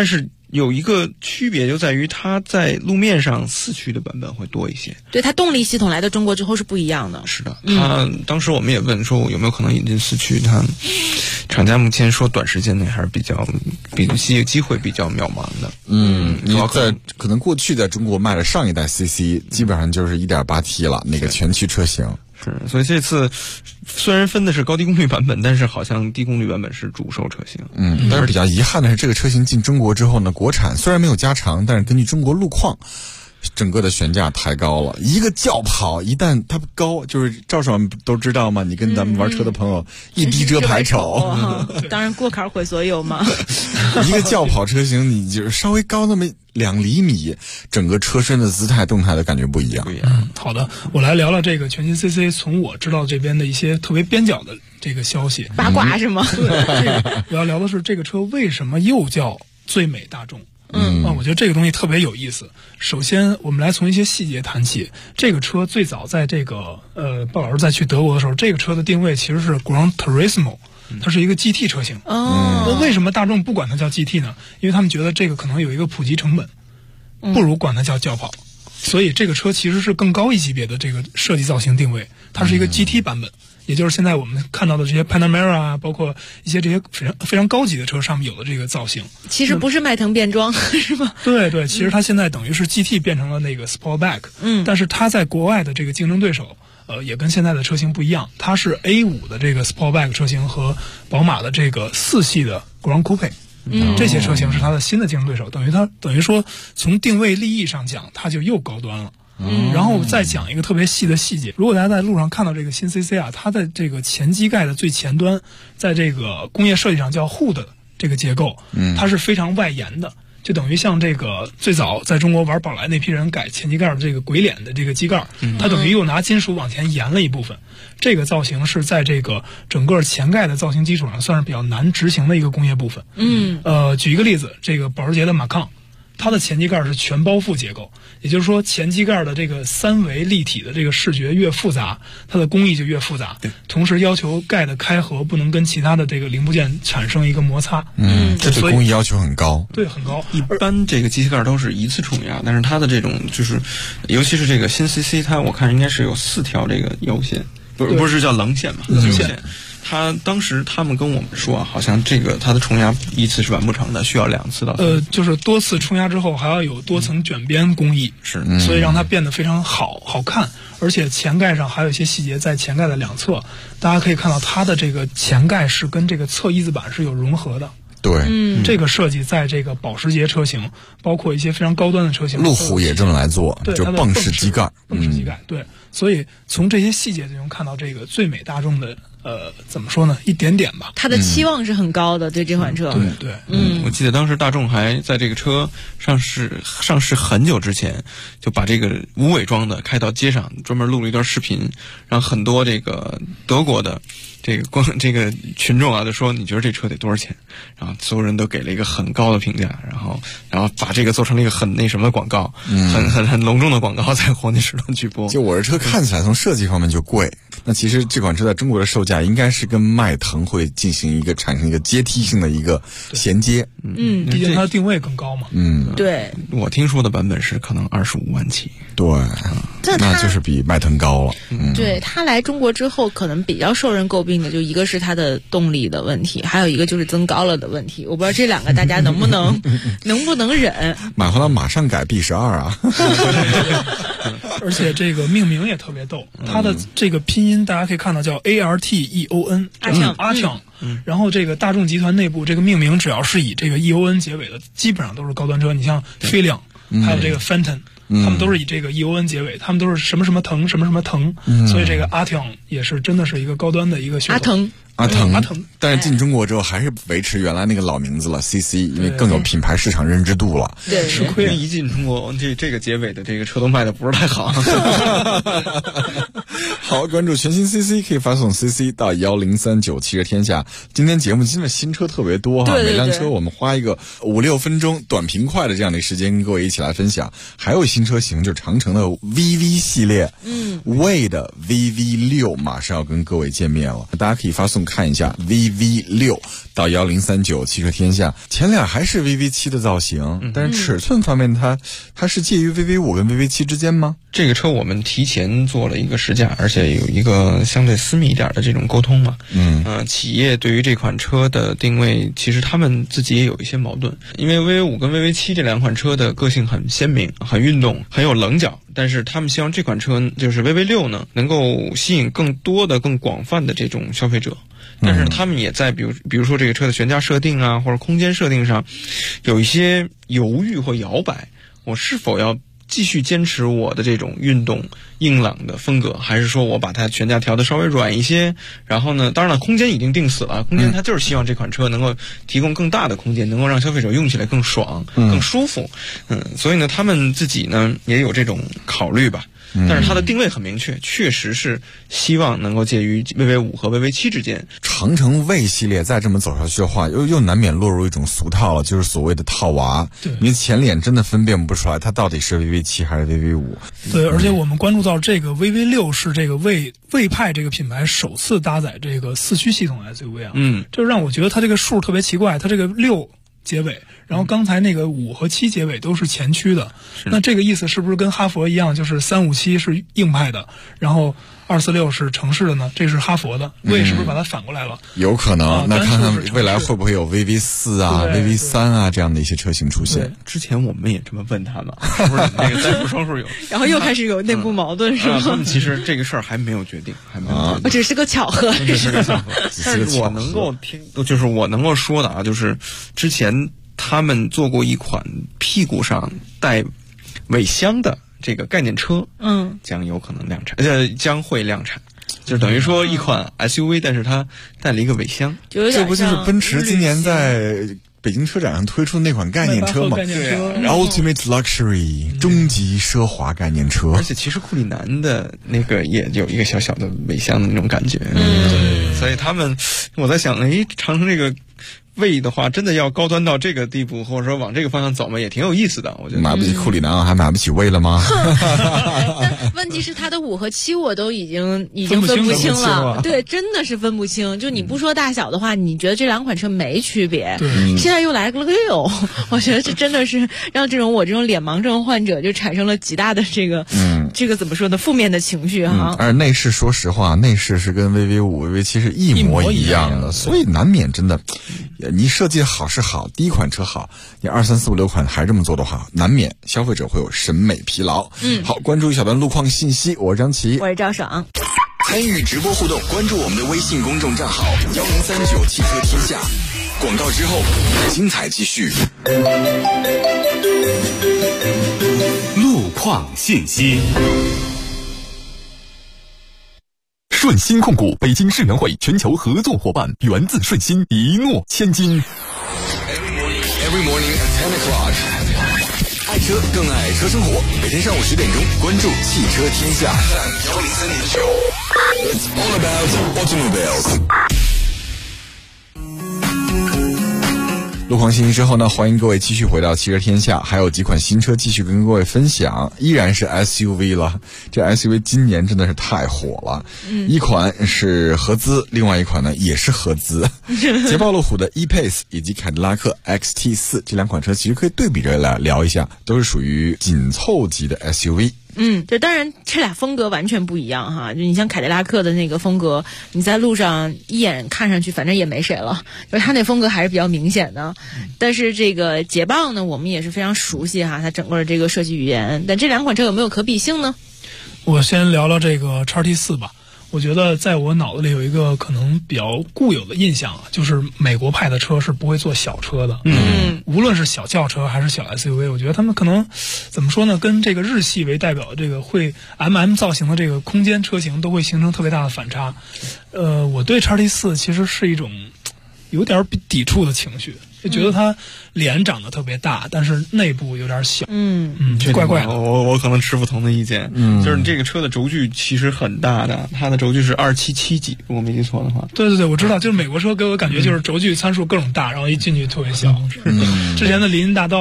有一个区别就在于它在路面上4驱的版本会多一些。 对，它动力系统来到中国之后是不一样的。 是的，它当时我们也问说有没有可能引进4驱，它厂家目前说短时间内还是比机会比较渺茫的。 你在可能过去在中国卖的上一代 CC 基本上就是 1.8T 了，那个全驱车型。 是，所以这次虽然分的是高低功率版本，但是好像低功率版本是主售车型。 但是比较遗憾的是，这个车型进中国之后呢，国产虽然没有加长，但是根据中国路况，整个的悬价抬高了。一个轿跑一旦它高，就是赵爽都知道吗？你跟咱们玩车的朋友一低遮排丑， 当然过坎毁所有嘛。 一个轿跑车型，你就是稍微高那么2厘米，整个车身的姿态动态的感觉不一样。 好的，我来聊聊这个全新 CC 从我知道这边的一些特别边角的这个消息。 八卦是吗？ 对，这个我要聊的是这个车为什么又叫最美大众。我觉得这个东西特别有意思。首先，我们来从一些细节谈起。这个车最早在这个鲍老师在去德国的时候，这个车的定位其实是 Gran Turismo， 它是一个 GT 车型。那为什么大众不管它叫 GT 呢？因为他们觉得这个可能有一个普及成本，不如管它叫轿跑。所以这个车其实是更高一级别的这个设计造型定位，它是一个 GT 版本。也就是现在我们看到的这些 Panamera 啊，包括一些这些非常高级的车上面有的这个造型， 其实不是迈腾变装是吧？ 对，其实它现在等于是 GT 变成了那个 Sportback，但是它在国外的这个竞争对手，也跟现在的车型不一样，它是 A5 的这个 Sportback 车型和宝马的这个4系的 Grand Coupe。这些车型是它的新的竞争对手，等于说从定位立意上讲，它就又高端了。然后再讲一个特别细的细节，如果大家在路上看到这个新 CC 啊，它在这个前机盖的最前端，在这个工业设计上叫 Hood 这个结构，它是非常外延的，就等于像这个最早在中国玩宝来那批人改前机盖的这个鬼脸的这个机盖，它等于又拿金属往前延了一部分。这个造型是在这个整个前盖的造型基础上算是比较难执行的一个工业部分。举一个例子，这个保时捷的马抗，它的前机盖是全包覆结构，也就是说前机盖的这个3维立体的这个视觉越复杂，它的工艺就越复杂。同时要求盖的开合不能跟其他的这个零部件产生一个摩擦。 这对工艺要求很高。 对，很高。 一般这个机器盖都是一次冲压，但是它的这种就是，尤其是这个新 CC， 它我看应该是有4条这个腰线，不是叫棱线嘛？棱线。当时他们跟我们说啊，好像这个它的冲压一次是完不成的，需要2次到3次。 就是多次冲压之后还要有多层卷边工艺，所以让它变得非常好看。而且前盖上还有一些细节，在前盖的2侧，大家可以看到它的这个前盖是跟这个侧翼子板是有融合的。 对， 这个设计在这个保时捷车型，包括一些非常高端的车型， 路虎也这么来做，就泵式机盖。 对，所以从这些细节就能看到这个最美大众的怎么说呢？一点点吧。 它的期望是很高的，对这款车。 对， 我记得当时大众还在这个车上市很久之前，就把这个无伪装的开到街上，专门录了一段视频，让很多这个德国的这个群众啊，就说你觉得这车得多少钱？然后所有人都给了一个很高的评价，然后把这个做成了一个很那什么的广告，很隆重的广告，在黄金时段去播。 就我这车看起来从设计方面就贵，那其实这款车在中国的售价应该是跟迈腾会产生一个阶梯性的一个衔接。 毕竟它的定位更高嘛。 对。 我听说的版本是可能25万起。 对，那就是比迈腾高了。 对，它来中国之后，可能比较受人诟病的，就一个是它的动力的问题，还有一个就是增高了的问题。我不知道这2个大家能不能忍。 买回来马上改 B12啊！ 而且这个命名也特别逗，它的这个拼音大家可以看到叫 ARTEON， 阿强。然后这个大众集团内部这个命名只要是以这个 EON 结尾的，基本上都是高端车。你像飞量，还有这个 Phantom。他们都是以这个 EON 结尾，他们都是什么什么腾什么什么腾，所以这个阿腾也是真的是一个高端的一个血统。 阿腾，但是进中国之后还是维持原来那个老名字了 CC， 因为更有品牌市场认知度了。 对， 吃亏一进中国，这个结尾的这个车都卖的不是太好。 好，关注全新 CC 可以发送 CC 到1039汽车天下。今天节目今天新车特别多每辆车我们花一个5-6分钟短平快的这样的时间跟各位一起来分享，还有新新车型，就是长城的 VV 系列，魏的 VV6 马上要跟各位见面了，大家可以发送看一下 VV6到1039汽车天下。前脸还是 VV7 的造型，但是尺寸方面它是介于 VV5 跟 VV7 之间吗？ 这个车我们提前做了一个试驾，而且有一个相对私密一点的这种沟通嘛。企业对于这款车的定位，其实他们自己也有一些矛盾，因为 VV5 跟 VV7 这两款车的个性很鲜明，很运动，很有棱角，但是他们希望这款车就是 VV6 呢，能够吸引更多的、更广泛的这种消费者。但是他们也在比如说这个车的悬架设定啊，或者空间设定上，有一些犹豫或摇摆，我是否要继续坚持我的这种运动硬朗的风格，还是说我把它悬架调得稍微软一些？然后呢，当然了，空间已经定死了，空间它就是希望这款车能够提供更大的空间，能够让消费者用起来更爽、更舒服。所以呢，他们自己呢也有这种考虑吧。但是它的定位很明确，确实是希望能够介于 VV5 和 VV7 之间。 长城魏系列再这么走下去的话，又难免落入一种俗套了，就是所谓的套娃。对，因为前脸真的分辨不出来它到底是 VV7 还是 VV5。 对，而且我们关注到这个 VV6 是这个魏派这个品牌首次搭载这个4驱系统 SUV 啊。这让我觉得它这个数特别奇怪，它这个6结尾，然后刚才那个5和7结尾都是前驱的，那这个意思是不是跟哈佛一样，就是357是硬派的，然后246是城市的呢？这是哈佛的，魏是不是把它反过来了？ 有可能。那看看未来会不会有 VV4 啊、VV3 啊这样的一些车型出现？ 之前我们也这么问他们，是不是那个单数双数有？ 然后又开始有内部矛盾，是吗？ 他们其实这个事儿还没有决定， 只是个巧合， 只是个巧合。但是我能够就是我能够说的啊，就是之前他们做过一款屁股上带尾箱的这个概念车，将有可能量产，将会量产，就等于说一款 SUV， 但是它带了一个尾箱， 这不就是奔驰今年在北京车展上推出的那款概念车吗？ 对 ，Ultimate Luxury 终极奢华概念车。 而且其实库里南的那个也有一个小小的尾箱的那种感觉，所以他们我在想，长城这个魏的话，真的要高端到这个地步，或者说往这个方向走嘛，也挺有意思的。我觉得买不起库里南，还买不起魏了吗？ 但问题是，它的5和7我都已经分不清了。对，真的是分不清。就你不说大小的话，你觉得这两款车没区别。现在又来了个6，我觉得这真的是让我这种脸盲症患者就产生了极大的这个怎么说呢，负面的情绪哈。 而内饰，说实话，内饰是跟 VV5、VV7 是一模一样的，所以难免真的。你设计好是好，第一款车好，你2、3、4、5、6款还这么做的话，难免消费者会有审美疲劳。好，关注一小段路况信息，我是张琪， 我是赵爽。 参与直播互动，关注我们的微信公众账号1039汽车天下。广告之后，精彩继续。 路况信息。顺鑫控股北京世园会全球合作伙伴，源自顺鑫，一诺千金。 Every morning at 10 o'clock， 爱车更爱车生活。每天上午10点钟，关注汽车天下103.9。It's all about automobiles。 路况信息之后呢，欢迎各位继续回到汽车天下，还有几款新车继续跟各位分享，依然是 SUV 了。这 SUV 今年真的是太火了，一款是合资，另外一款呢也是合资。捷豹路虎的 E-Pace 以及凯迪拉克 XT4 这两款车其实可以对比着来聊一下，都是属于紧凑级的 SUV。 就当然这俩风格完全不一样哈，就你像凯迪拉克的那个风格，你在路上一眼看上去反正也没谁了，就是它那风格还是比较明显的。但是这个捷豹呢，我们也是非常熟悉哈，它整个的这个设计语言。但这两款车有没有可比性呢？ 我先聊聊这个 XT4 吧。我觉得在我脑子里有一个可能比较固有的印象啊，就是美国派的车是不会做小车的。无论是小轿车还是小 SUV， 我觉得他们可能怎么说呢，跟这个日系为代表的这个会 MM 造型的这个空间车型都会形成特别大的反差。我对 XT4 其实是一种有点抵触的情绪，就觉得它脸长得特别大，但是内部有点小，怪怪的。 我可能持不同的意见，就是你这个车的轴距其实很大的，它的轴距是277几，如果没记错的话。 对，我知道，就是美国车给我感觉就是轴距参数各种大，然后一进去特别小。之前的林荫大道啊，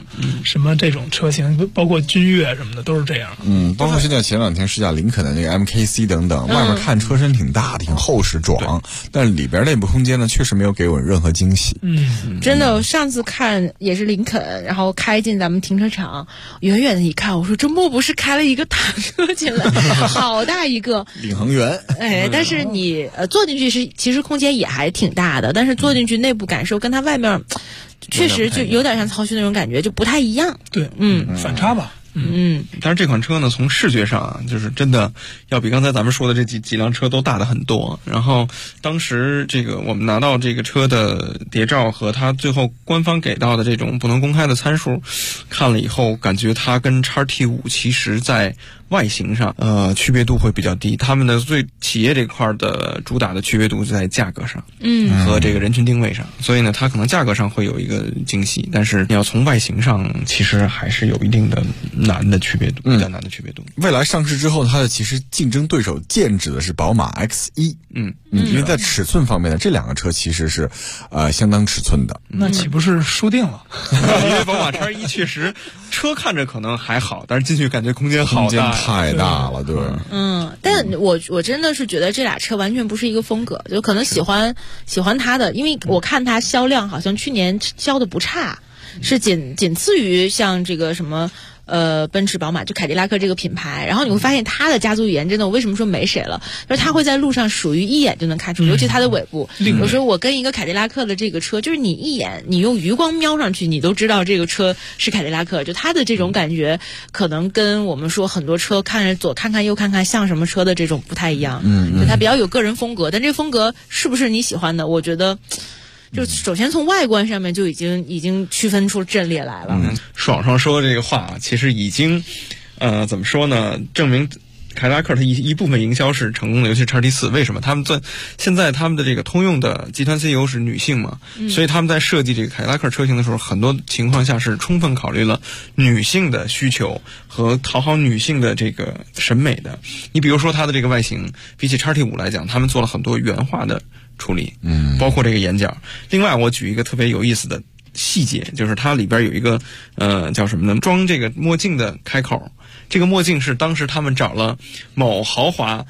什么这种车型，包括君越什么的都是这样。 包括现在前2天试驾林肯的那个 MKC 等等，外面看车身挺大，挺厚实壮，但是里边内部空间呢，确实没有给我任何惊喜。 真的，我上次看也是林肯，然后开进咱们停车场，远远的一看，我说这莫不是开了一个大车进来，好大一个领航员。 但是你坐进去其实空间也还挺大的，但是坐进去内部感受跟它外面确实就有点像曹旭那种感觉，就不太一样。 对，反差吧。 但是这款车呢，从视觉上啊，就是真的要比刚才咱们说的这几辆车都大的很多。然后当时这个我们拿到这个车的谍照和它最后官方给到的这种不能公开的参数，看了以后，感觉它跟 XT5 其实在外形上区别度会比较低，他们的企业这块的主打的区别度就在价格上，和这个人群定位上，所以呢它可能价格上会有一个惊喜，但是你要从外形上其实还是有一定的难的区别度，比较难的区别度。 未来上市之后，它的其实竞争对手剑指的是宝马 X1，因为在尺寸方面呢，这2个车其实是相当尺寸的。 那岂不是输定了？ 因为宝马 X1 确实车看着可能还好，但是进去感觉空间好大， 太大了，对。 但我真的是觉得这俩车完全不是一个风格，就可能喜欢它的，因为我看它销量好像去年销的不差，是仅次于像这个什么奔驰、宝马，就凯迪拉克这个品牌。然后你会发现它的家族语言真的，我为什么说没谁了？就是它会在路上属于一眼就能看出，尤其它的尾部。有时候我跟一个凯迪拉克的这个车，就是你一眼你用余光瞄上去，你都知道这个车是凯迪拉克。就它的这种感觉，可能跟我们说很多车看着左看看右看看像什么车的这种不太一样。就它比较有个人风格，但这个风格是不是你喜欢的？我觉得。就首先从外观上面就已经区分出阵列来了。 爽爽说这个话其实已经怎么说呢，证明凯迪拉克的一部分营销是成功的，尤其是 XT4。为什么？他们现在他们的这个通用的集团 CEO 是女性嘛，所以他们在设计这个凯迪拉克车型的时候，很多情况下是充分考虑了女性的需求和讨好女性的这个审美的。你比如说它的这个外形，比起 XT5 来讲，他们做了很多原画的处理，包括这个眼角。另外，我举一个特别有意思的细节，就是它里边有一个叫什么呢？装这个墨镜的开口。这个墨镜是当时他们找了某豪华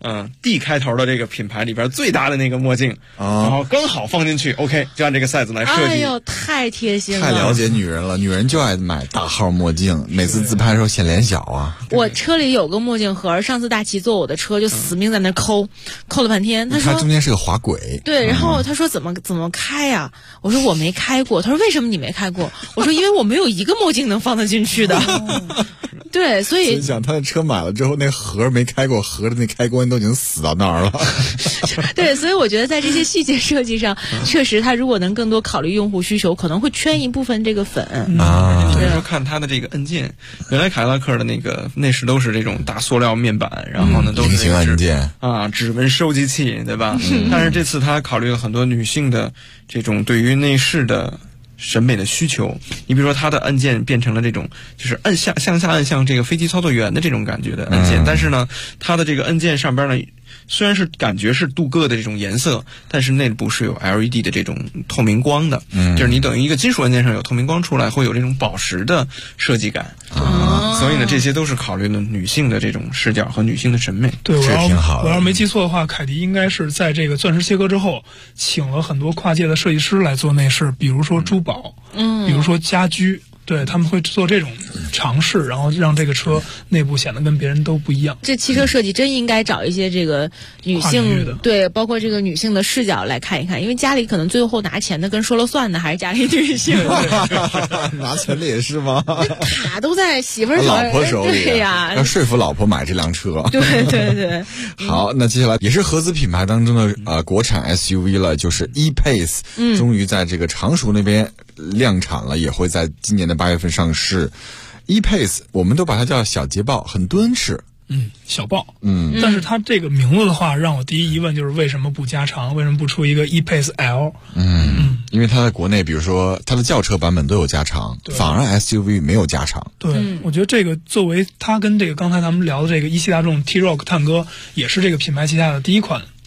D 开头的这个品牌里边最大的那个墨镜，然后刚好放进去 OK 就按这个 size 来设计。 哎呦，太贴心了， 太了解女人了，女人就爱买大号墨镜，每次自拍的时候显脸小啊。 我车里有个墨镜盒，上次大齐坐我的车就死命在那抠了半天。他说中间是个滑轨。 对，然后他说怎么开呀？我说我没开过。他说为什么你没开过？我说因为我没有一个墨镜能放得进去的。对，所以想他的车买了之后，那盒没开过，盒的那开关都已经死到那儿了。 对，所以我觉得在这些细节设计上，确实他如果能更多考虑用户需求，可能会圈一部分这个粉啊。你比如说看它的这个按键，原来凯迪拉克的那个内饰都是这种大塑料面板，然后呢都是菱形按键啊，指纹收集器，对吧？但是这次他考虑了很多女性的这种对于内饰的审美的需求。你比如说它的按键变成了这种就是向下按像这个飞机操作员的这种感觉的按键，但是呢它的这个按键上边呢虽然是感觉是镀铬的这种颜色，但是内部是有 LED 的这种透明光的，就是你等于一个金属按键上有透明光出来，会有这种宝石的设计感所以呢这些都是考虑了女性的这种视角和女性的审美。 对，我要没记错的话，凯迪应该是在这个钻石切割之后请了很多跨界的设计师来做内饰，比如说珠宝，比如说家居。对，他们会做这种尝试，然后让这个车内部显得跟别人都不一样。 这汽车设计真应该找一些这个女性，对，包括这个女性的视角来看一看，因为家里可能最后拿钱的跟说了算的还是家里女性。 拿钱的也是吗？ 卡都在媳妇儿老婆手里， 对呀， 要说服老婆买这辆车。 对对对。 好，那接下来也是合资品牌当中的国产 SUV 了，就是 E-Pace，终于在这个常熟那边量产了，也会在今年的8月份上市。E-Pace 我们都把它叫小捷豹，很敦实。 小豹。但是它这个名字的话，让我第一疑问就是为什么不加长？为什么不出一个 E-Pace L？ 因为它在国内，比如说它的轿车版本都有加长，反而 SUV 没有加长。 对，我觉得这个作为它跟这个刚才咱们聊的这个一汽大众 T-Roc 探戈，也是这个品牌旗下的第一款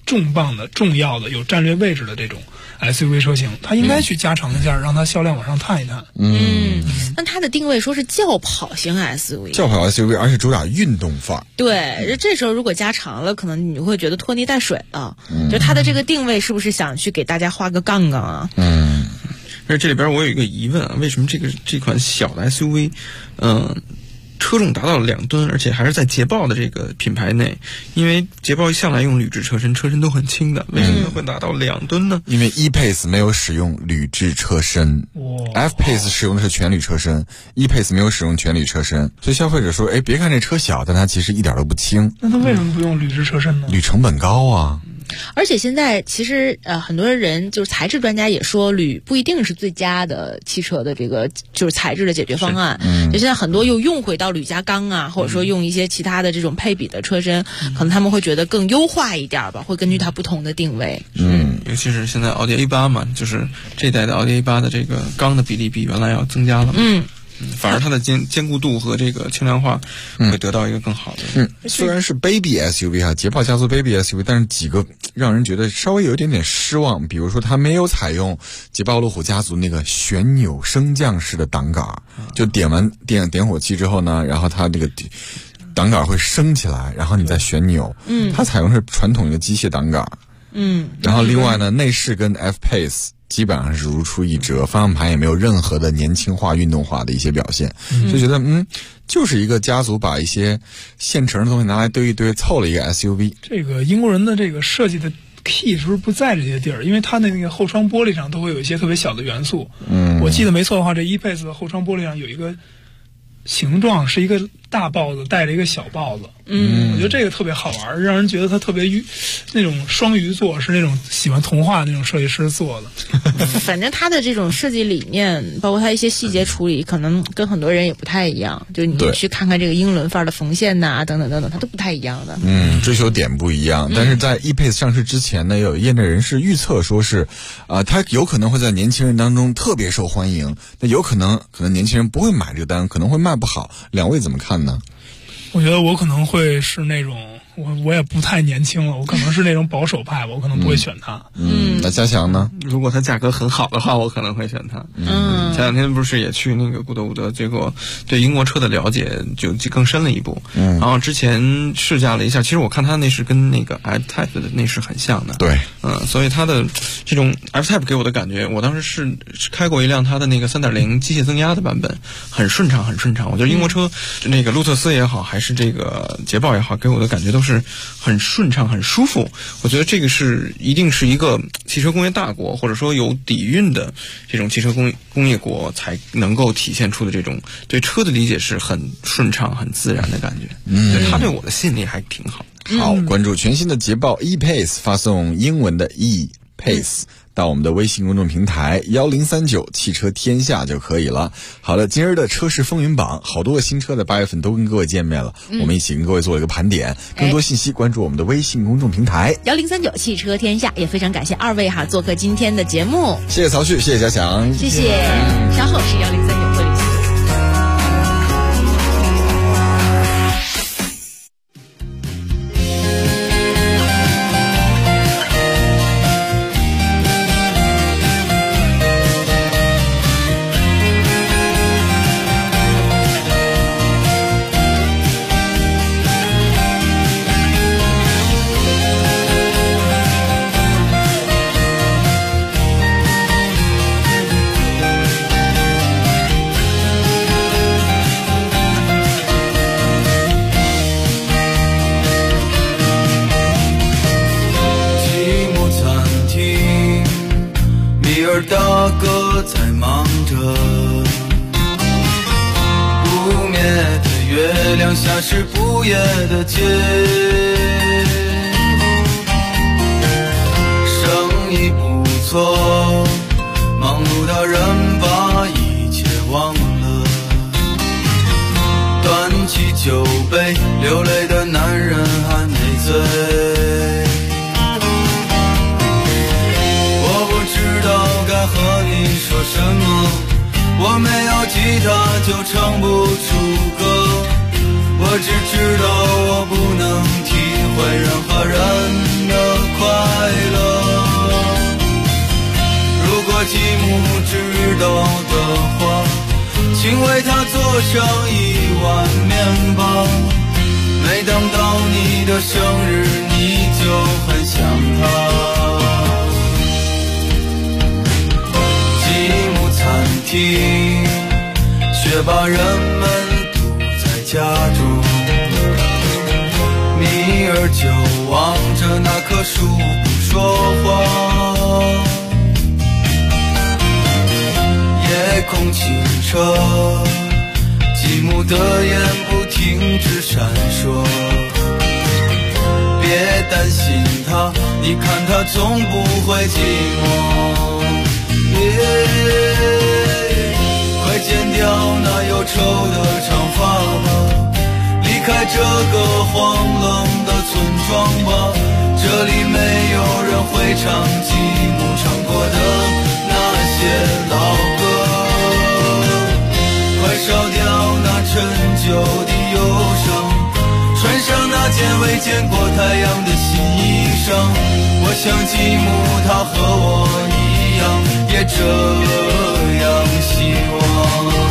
重磅的、重要的、有战略位置的这种 SUV 车型，它应该去加长一下，让它销量往上探一探。 那它的定位说是轿跑型 SUV， 轿跑 SUV， 而且主打运动范儿。 对，这时候如果加长了，可能你会觉得拖泥带水了。就它的这个定位是不是想去给大家画个杠杠啊？ 而这里边我有一个疑问啊，为什么这款小的 SUV，车重达到了2吨，而且还是在捷豹的这个品牌内？因为捷豹向来用铝制车身，车身都很轻的，为什么会达到2吨呢？ 因为 E-Pace 没有使用铝制车身，F-Pace 使用的是全铝车身，E-Pace 没有使用全铝车身，所以消费者说，哎，别看这车小，但它其实一点都不轻。 那它为什么不用铝制车身呢？ 铝成本高啊。 而且现在其实很多人就是材质专家也说铝不一定是最佳的汽车的这个就是材质的解决方案。就现在很多又用回到铝加钢啊，或者说用一些其他的这种配比的车身，可能他们会觉得更优化一点吧，会根据它不同的定位。 尤其是现在奥迪 A8 嘛，就是这代的奥迪 A8 的这个钢的比例比原来要增加了。反而它的坚固度和这个轻量化会得到一个更好的。 虽然是 Baby SUV 啊，捷豹家族 Baby SUV， 但是几个让人觉得稍微有一点点失望。比如说，它没有采用捷豹路虎家族那个旋钮升降式的档杆，就点完点火器之后呢，然后它这个档杆会升起来，然后你再旋钮。它采用是传统的机械档杆。然后另外呢，内饰跟 F-Pace。基本上是如出一辙，方向盘也没有任何的年轻化、运动化的一些表现，就觉得就是一个家族把一些现成的东西拿来堆一堆，凑了一个 SUV。 这个英国人的这个设计的 key 是不是不在这些地儿？因为它的那个后窗玻璃上都会有一些特别小的元素。我记得没错的话，这 E-Pace 的后窗玻璃上有一个形状是一个大豹子带着一个小豹子。我觉得这个特别好玩，让人觉得它特别那种双鱼座，是那种喜欢童话那种设计师做的。 反正它的这种设计理念，包括它一些细节处理，可能跟很多人也不太一样。就你去看看这个英伦范儿的缝线呐，等等等等，它都不太一样的。 追求点不一样。但是在 E-Pace 上市之前呢，有业内人士预测说是，它有可能会在年轻人当中特别受欢迎，那有可能年轻人不会买这个单，可能会卖不好。两位怎么看呢？ 我觉得我可能会是那种，我也不太年轻了，我可能是那种保守派，我可能不会选它。 那嘉祥呢？ 如果它价格很好的话，我可能会选它。前两天不是也去那个古德伍德，结果对英国车的了解就更深了一步。然后之前试驾了一下，其实我看它内饰跟那个 F-Type 的内饰很像的。 对， 所以它的这种 F-Type 给我的感觉，我当时是开过一辆它的那个 3.0 机械增压的版本，很顺畅，很顺畅。我觉得英国车那个路特斯也好，还是这个捷豹也好，给我的感觉都是很顺畅、很舒服。我觉得这个一定是一个汽车工业大国，或者说有底蕴的这种汽车工业国才能够体现出的这种对车的理解是很顺畅、很自然的感觉。他对我的吸引力还挺好。 好，关注全新的捷豹 E-Pace， 发送英文的 E-Pace到我们的微信公众平台1039汽车天下就可以了。好了，今日的车市风云榜，好多个新车在8月份都跟各位见面了，我们一起跟各位做一个盘点。更多信息关注我们的微信公众平台 1039汽车天下。也非常感谢二位做客今天的节目。 谢谢曹旭，谢谢嘉祥， 谢谢。稍后是1039会旅行。 大哥在忙着，不灭的月亮下是不夜的街，生意不错，忙碌的人把一切忘了，端起酒杯，流泪的男人还没醉。和你说什么？我没有吉他就唱不出歌，我只知道我不能体会任何人的快做上1碗面包。每当到你的生日，你就很想他。积木餐厅，学霸人们堵在家中，米儿就望着那棵树不说话。夜空清澈，积木的眼不停止闪烁。别担心他，你看他总不会寂寞。快剪掉那忧愁的长发吧，离开这个荒冷的村庄吧。这里没有人会唱积木唱过的那些老歌。快烧掉那陈旧的忧伤，穿上那件未见过太阳的新衣裳。我想积木它和我一样，也这样希望。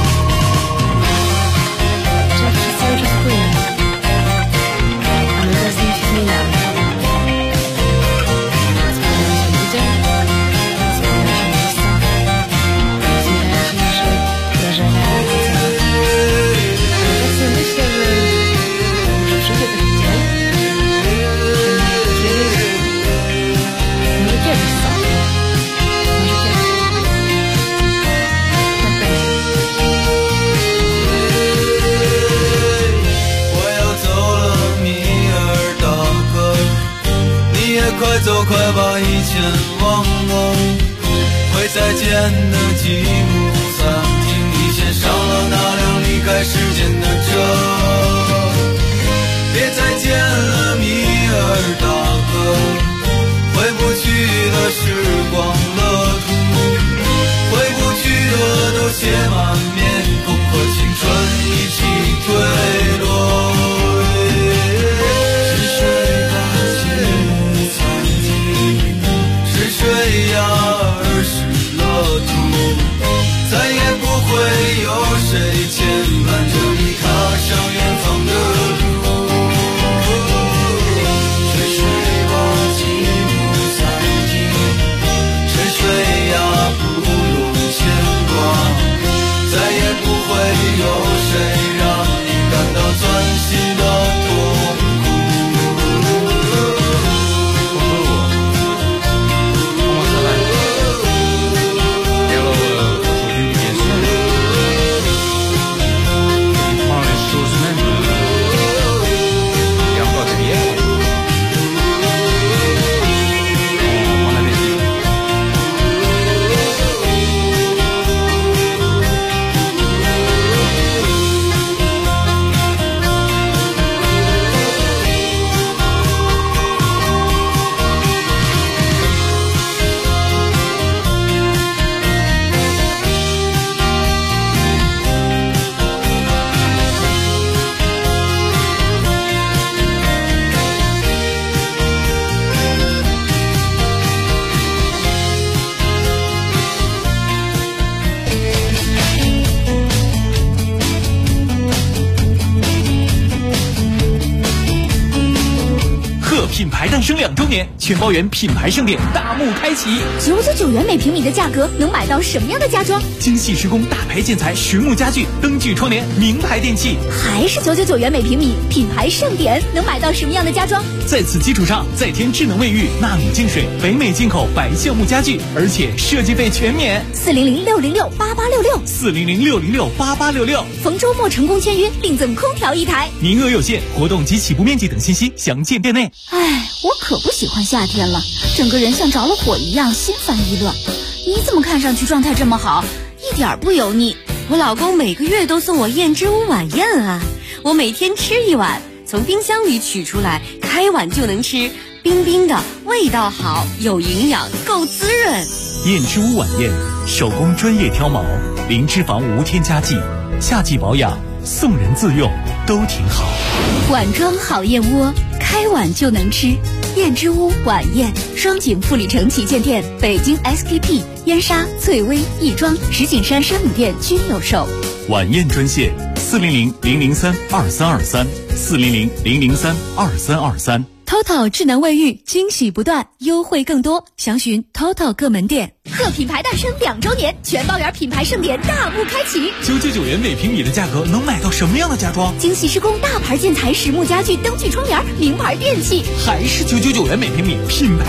快走快把以前忘了，会再见的积木餐厅，你先上了那辆离开时间的车。别再见了米尔大哥，回不去的时光乐土，回不去的都写满面孔，和青春一起坠落。水呀，儿时乐土，再也不会有谁牵绊着你踏上远方的路。吹水吧，积木餐厅，吹水呀，不用牵挂，再也不会有谁让你感到钻心的痛苦。 品牌诞生2周年，全包园品牌盛典大幕开启。 999元每平米的价格，能买到什么样的家装？ 精细施工、大牌建材、实木家具、灯具窗帘、名牌电器。 还是999元每平米，品牌盛典能买到什么样的家装？ 在此基础上，再添智能卫浴、纳米净水、北美进口白橡木家具，而且设计费全免。 400-606-8866，400-606-8866。逢周末成功签约，另赠空调1台， 名额有限，活动及起步面积等信息详见店内。 哎，我可不喜欢夏天了，整个人像着了火一样，心烦意乱。你怎么看上去状态这么好，一点不油腻？ 我老公每个月都送我燕之屋晚宴啊，我每天吃1碗，从冰箱里取出来，开碗就能吃，冰冰的，味道好，有营养，够滋润。 燕之屋晚宴，手工专业挑毛，零脂肪无添加剂，夏季保养，送人自用都挺好。 碗装好燕窝，开碗就能吃。燕之屋晚宴，双井富里城旗舰店、北京 SKP、燕莎、翠微、亦庄、石景山山姆店均有售。 晚宴专线400-003-2323，400-003-2323。 TOTO 智能卫浴，惊喜不断，优惠更多，详询 TOTO 各门店。 贺品牌诞生2周年，全包园品牌盛典大幕开启。 999元每平米的价格能买到什么样的家装？ 精细施工、大牌建材、实木家具、灯具窗帘、名牌电器， 还是999元每平米，品牌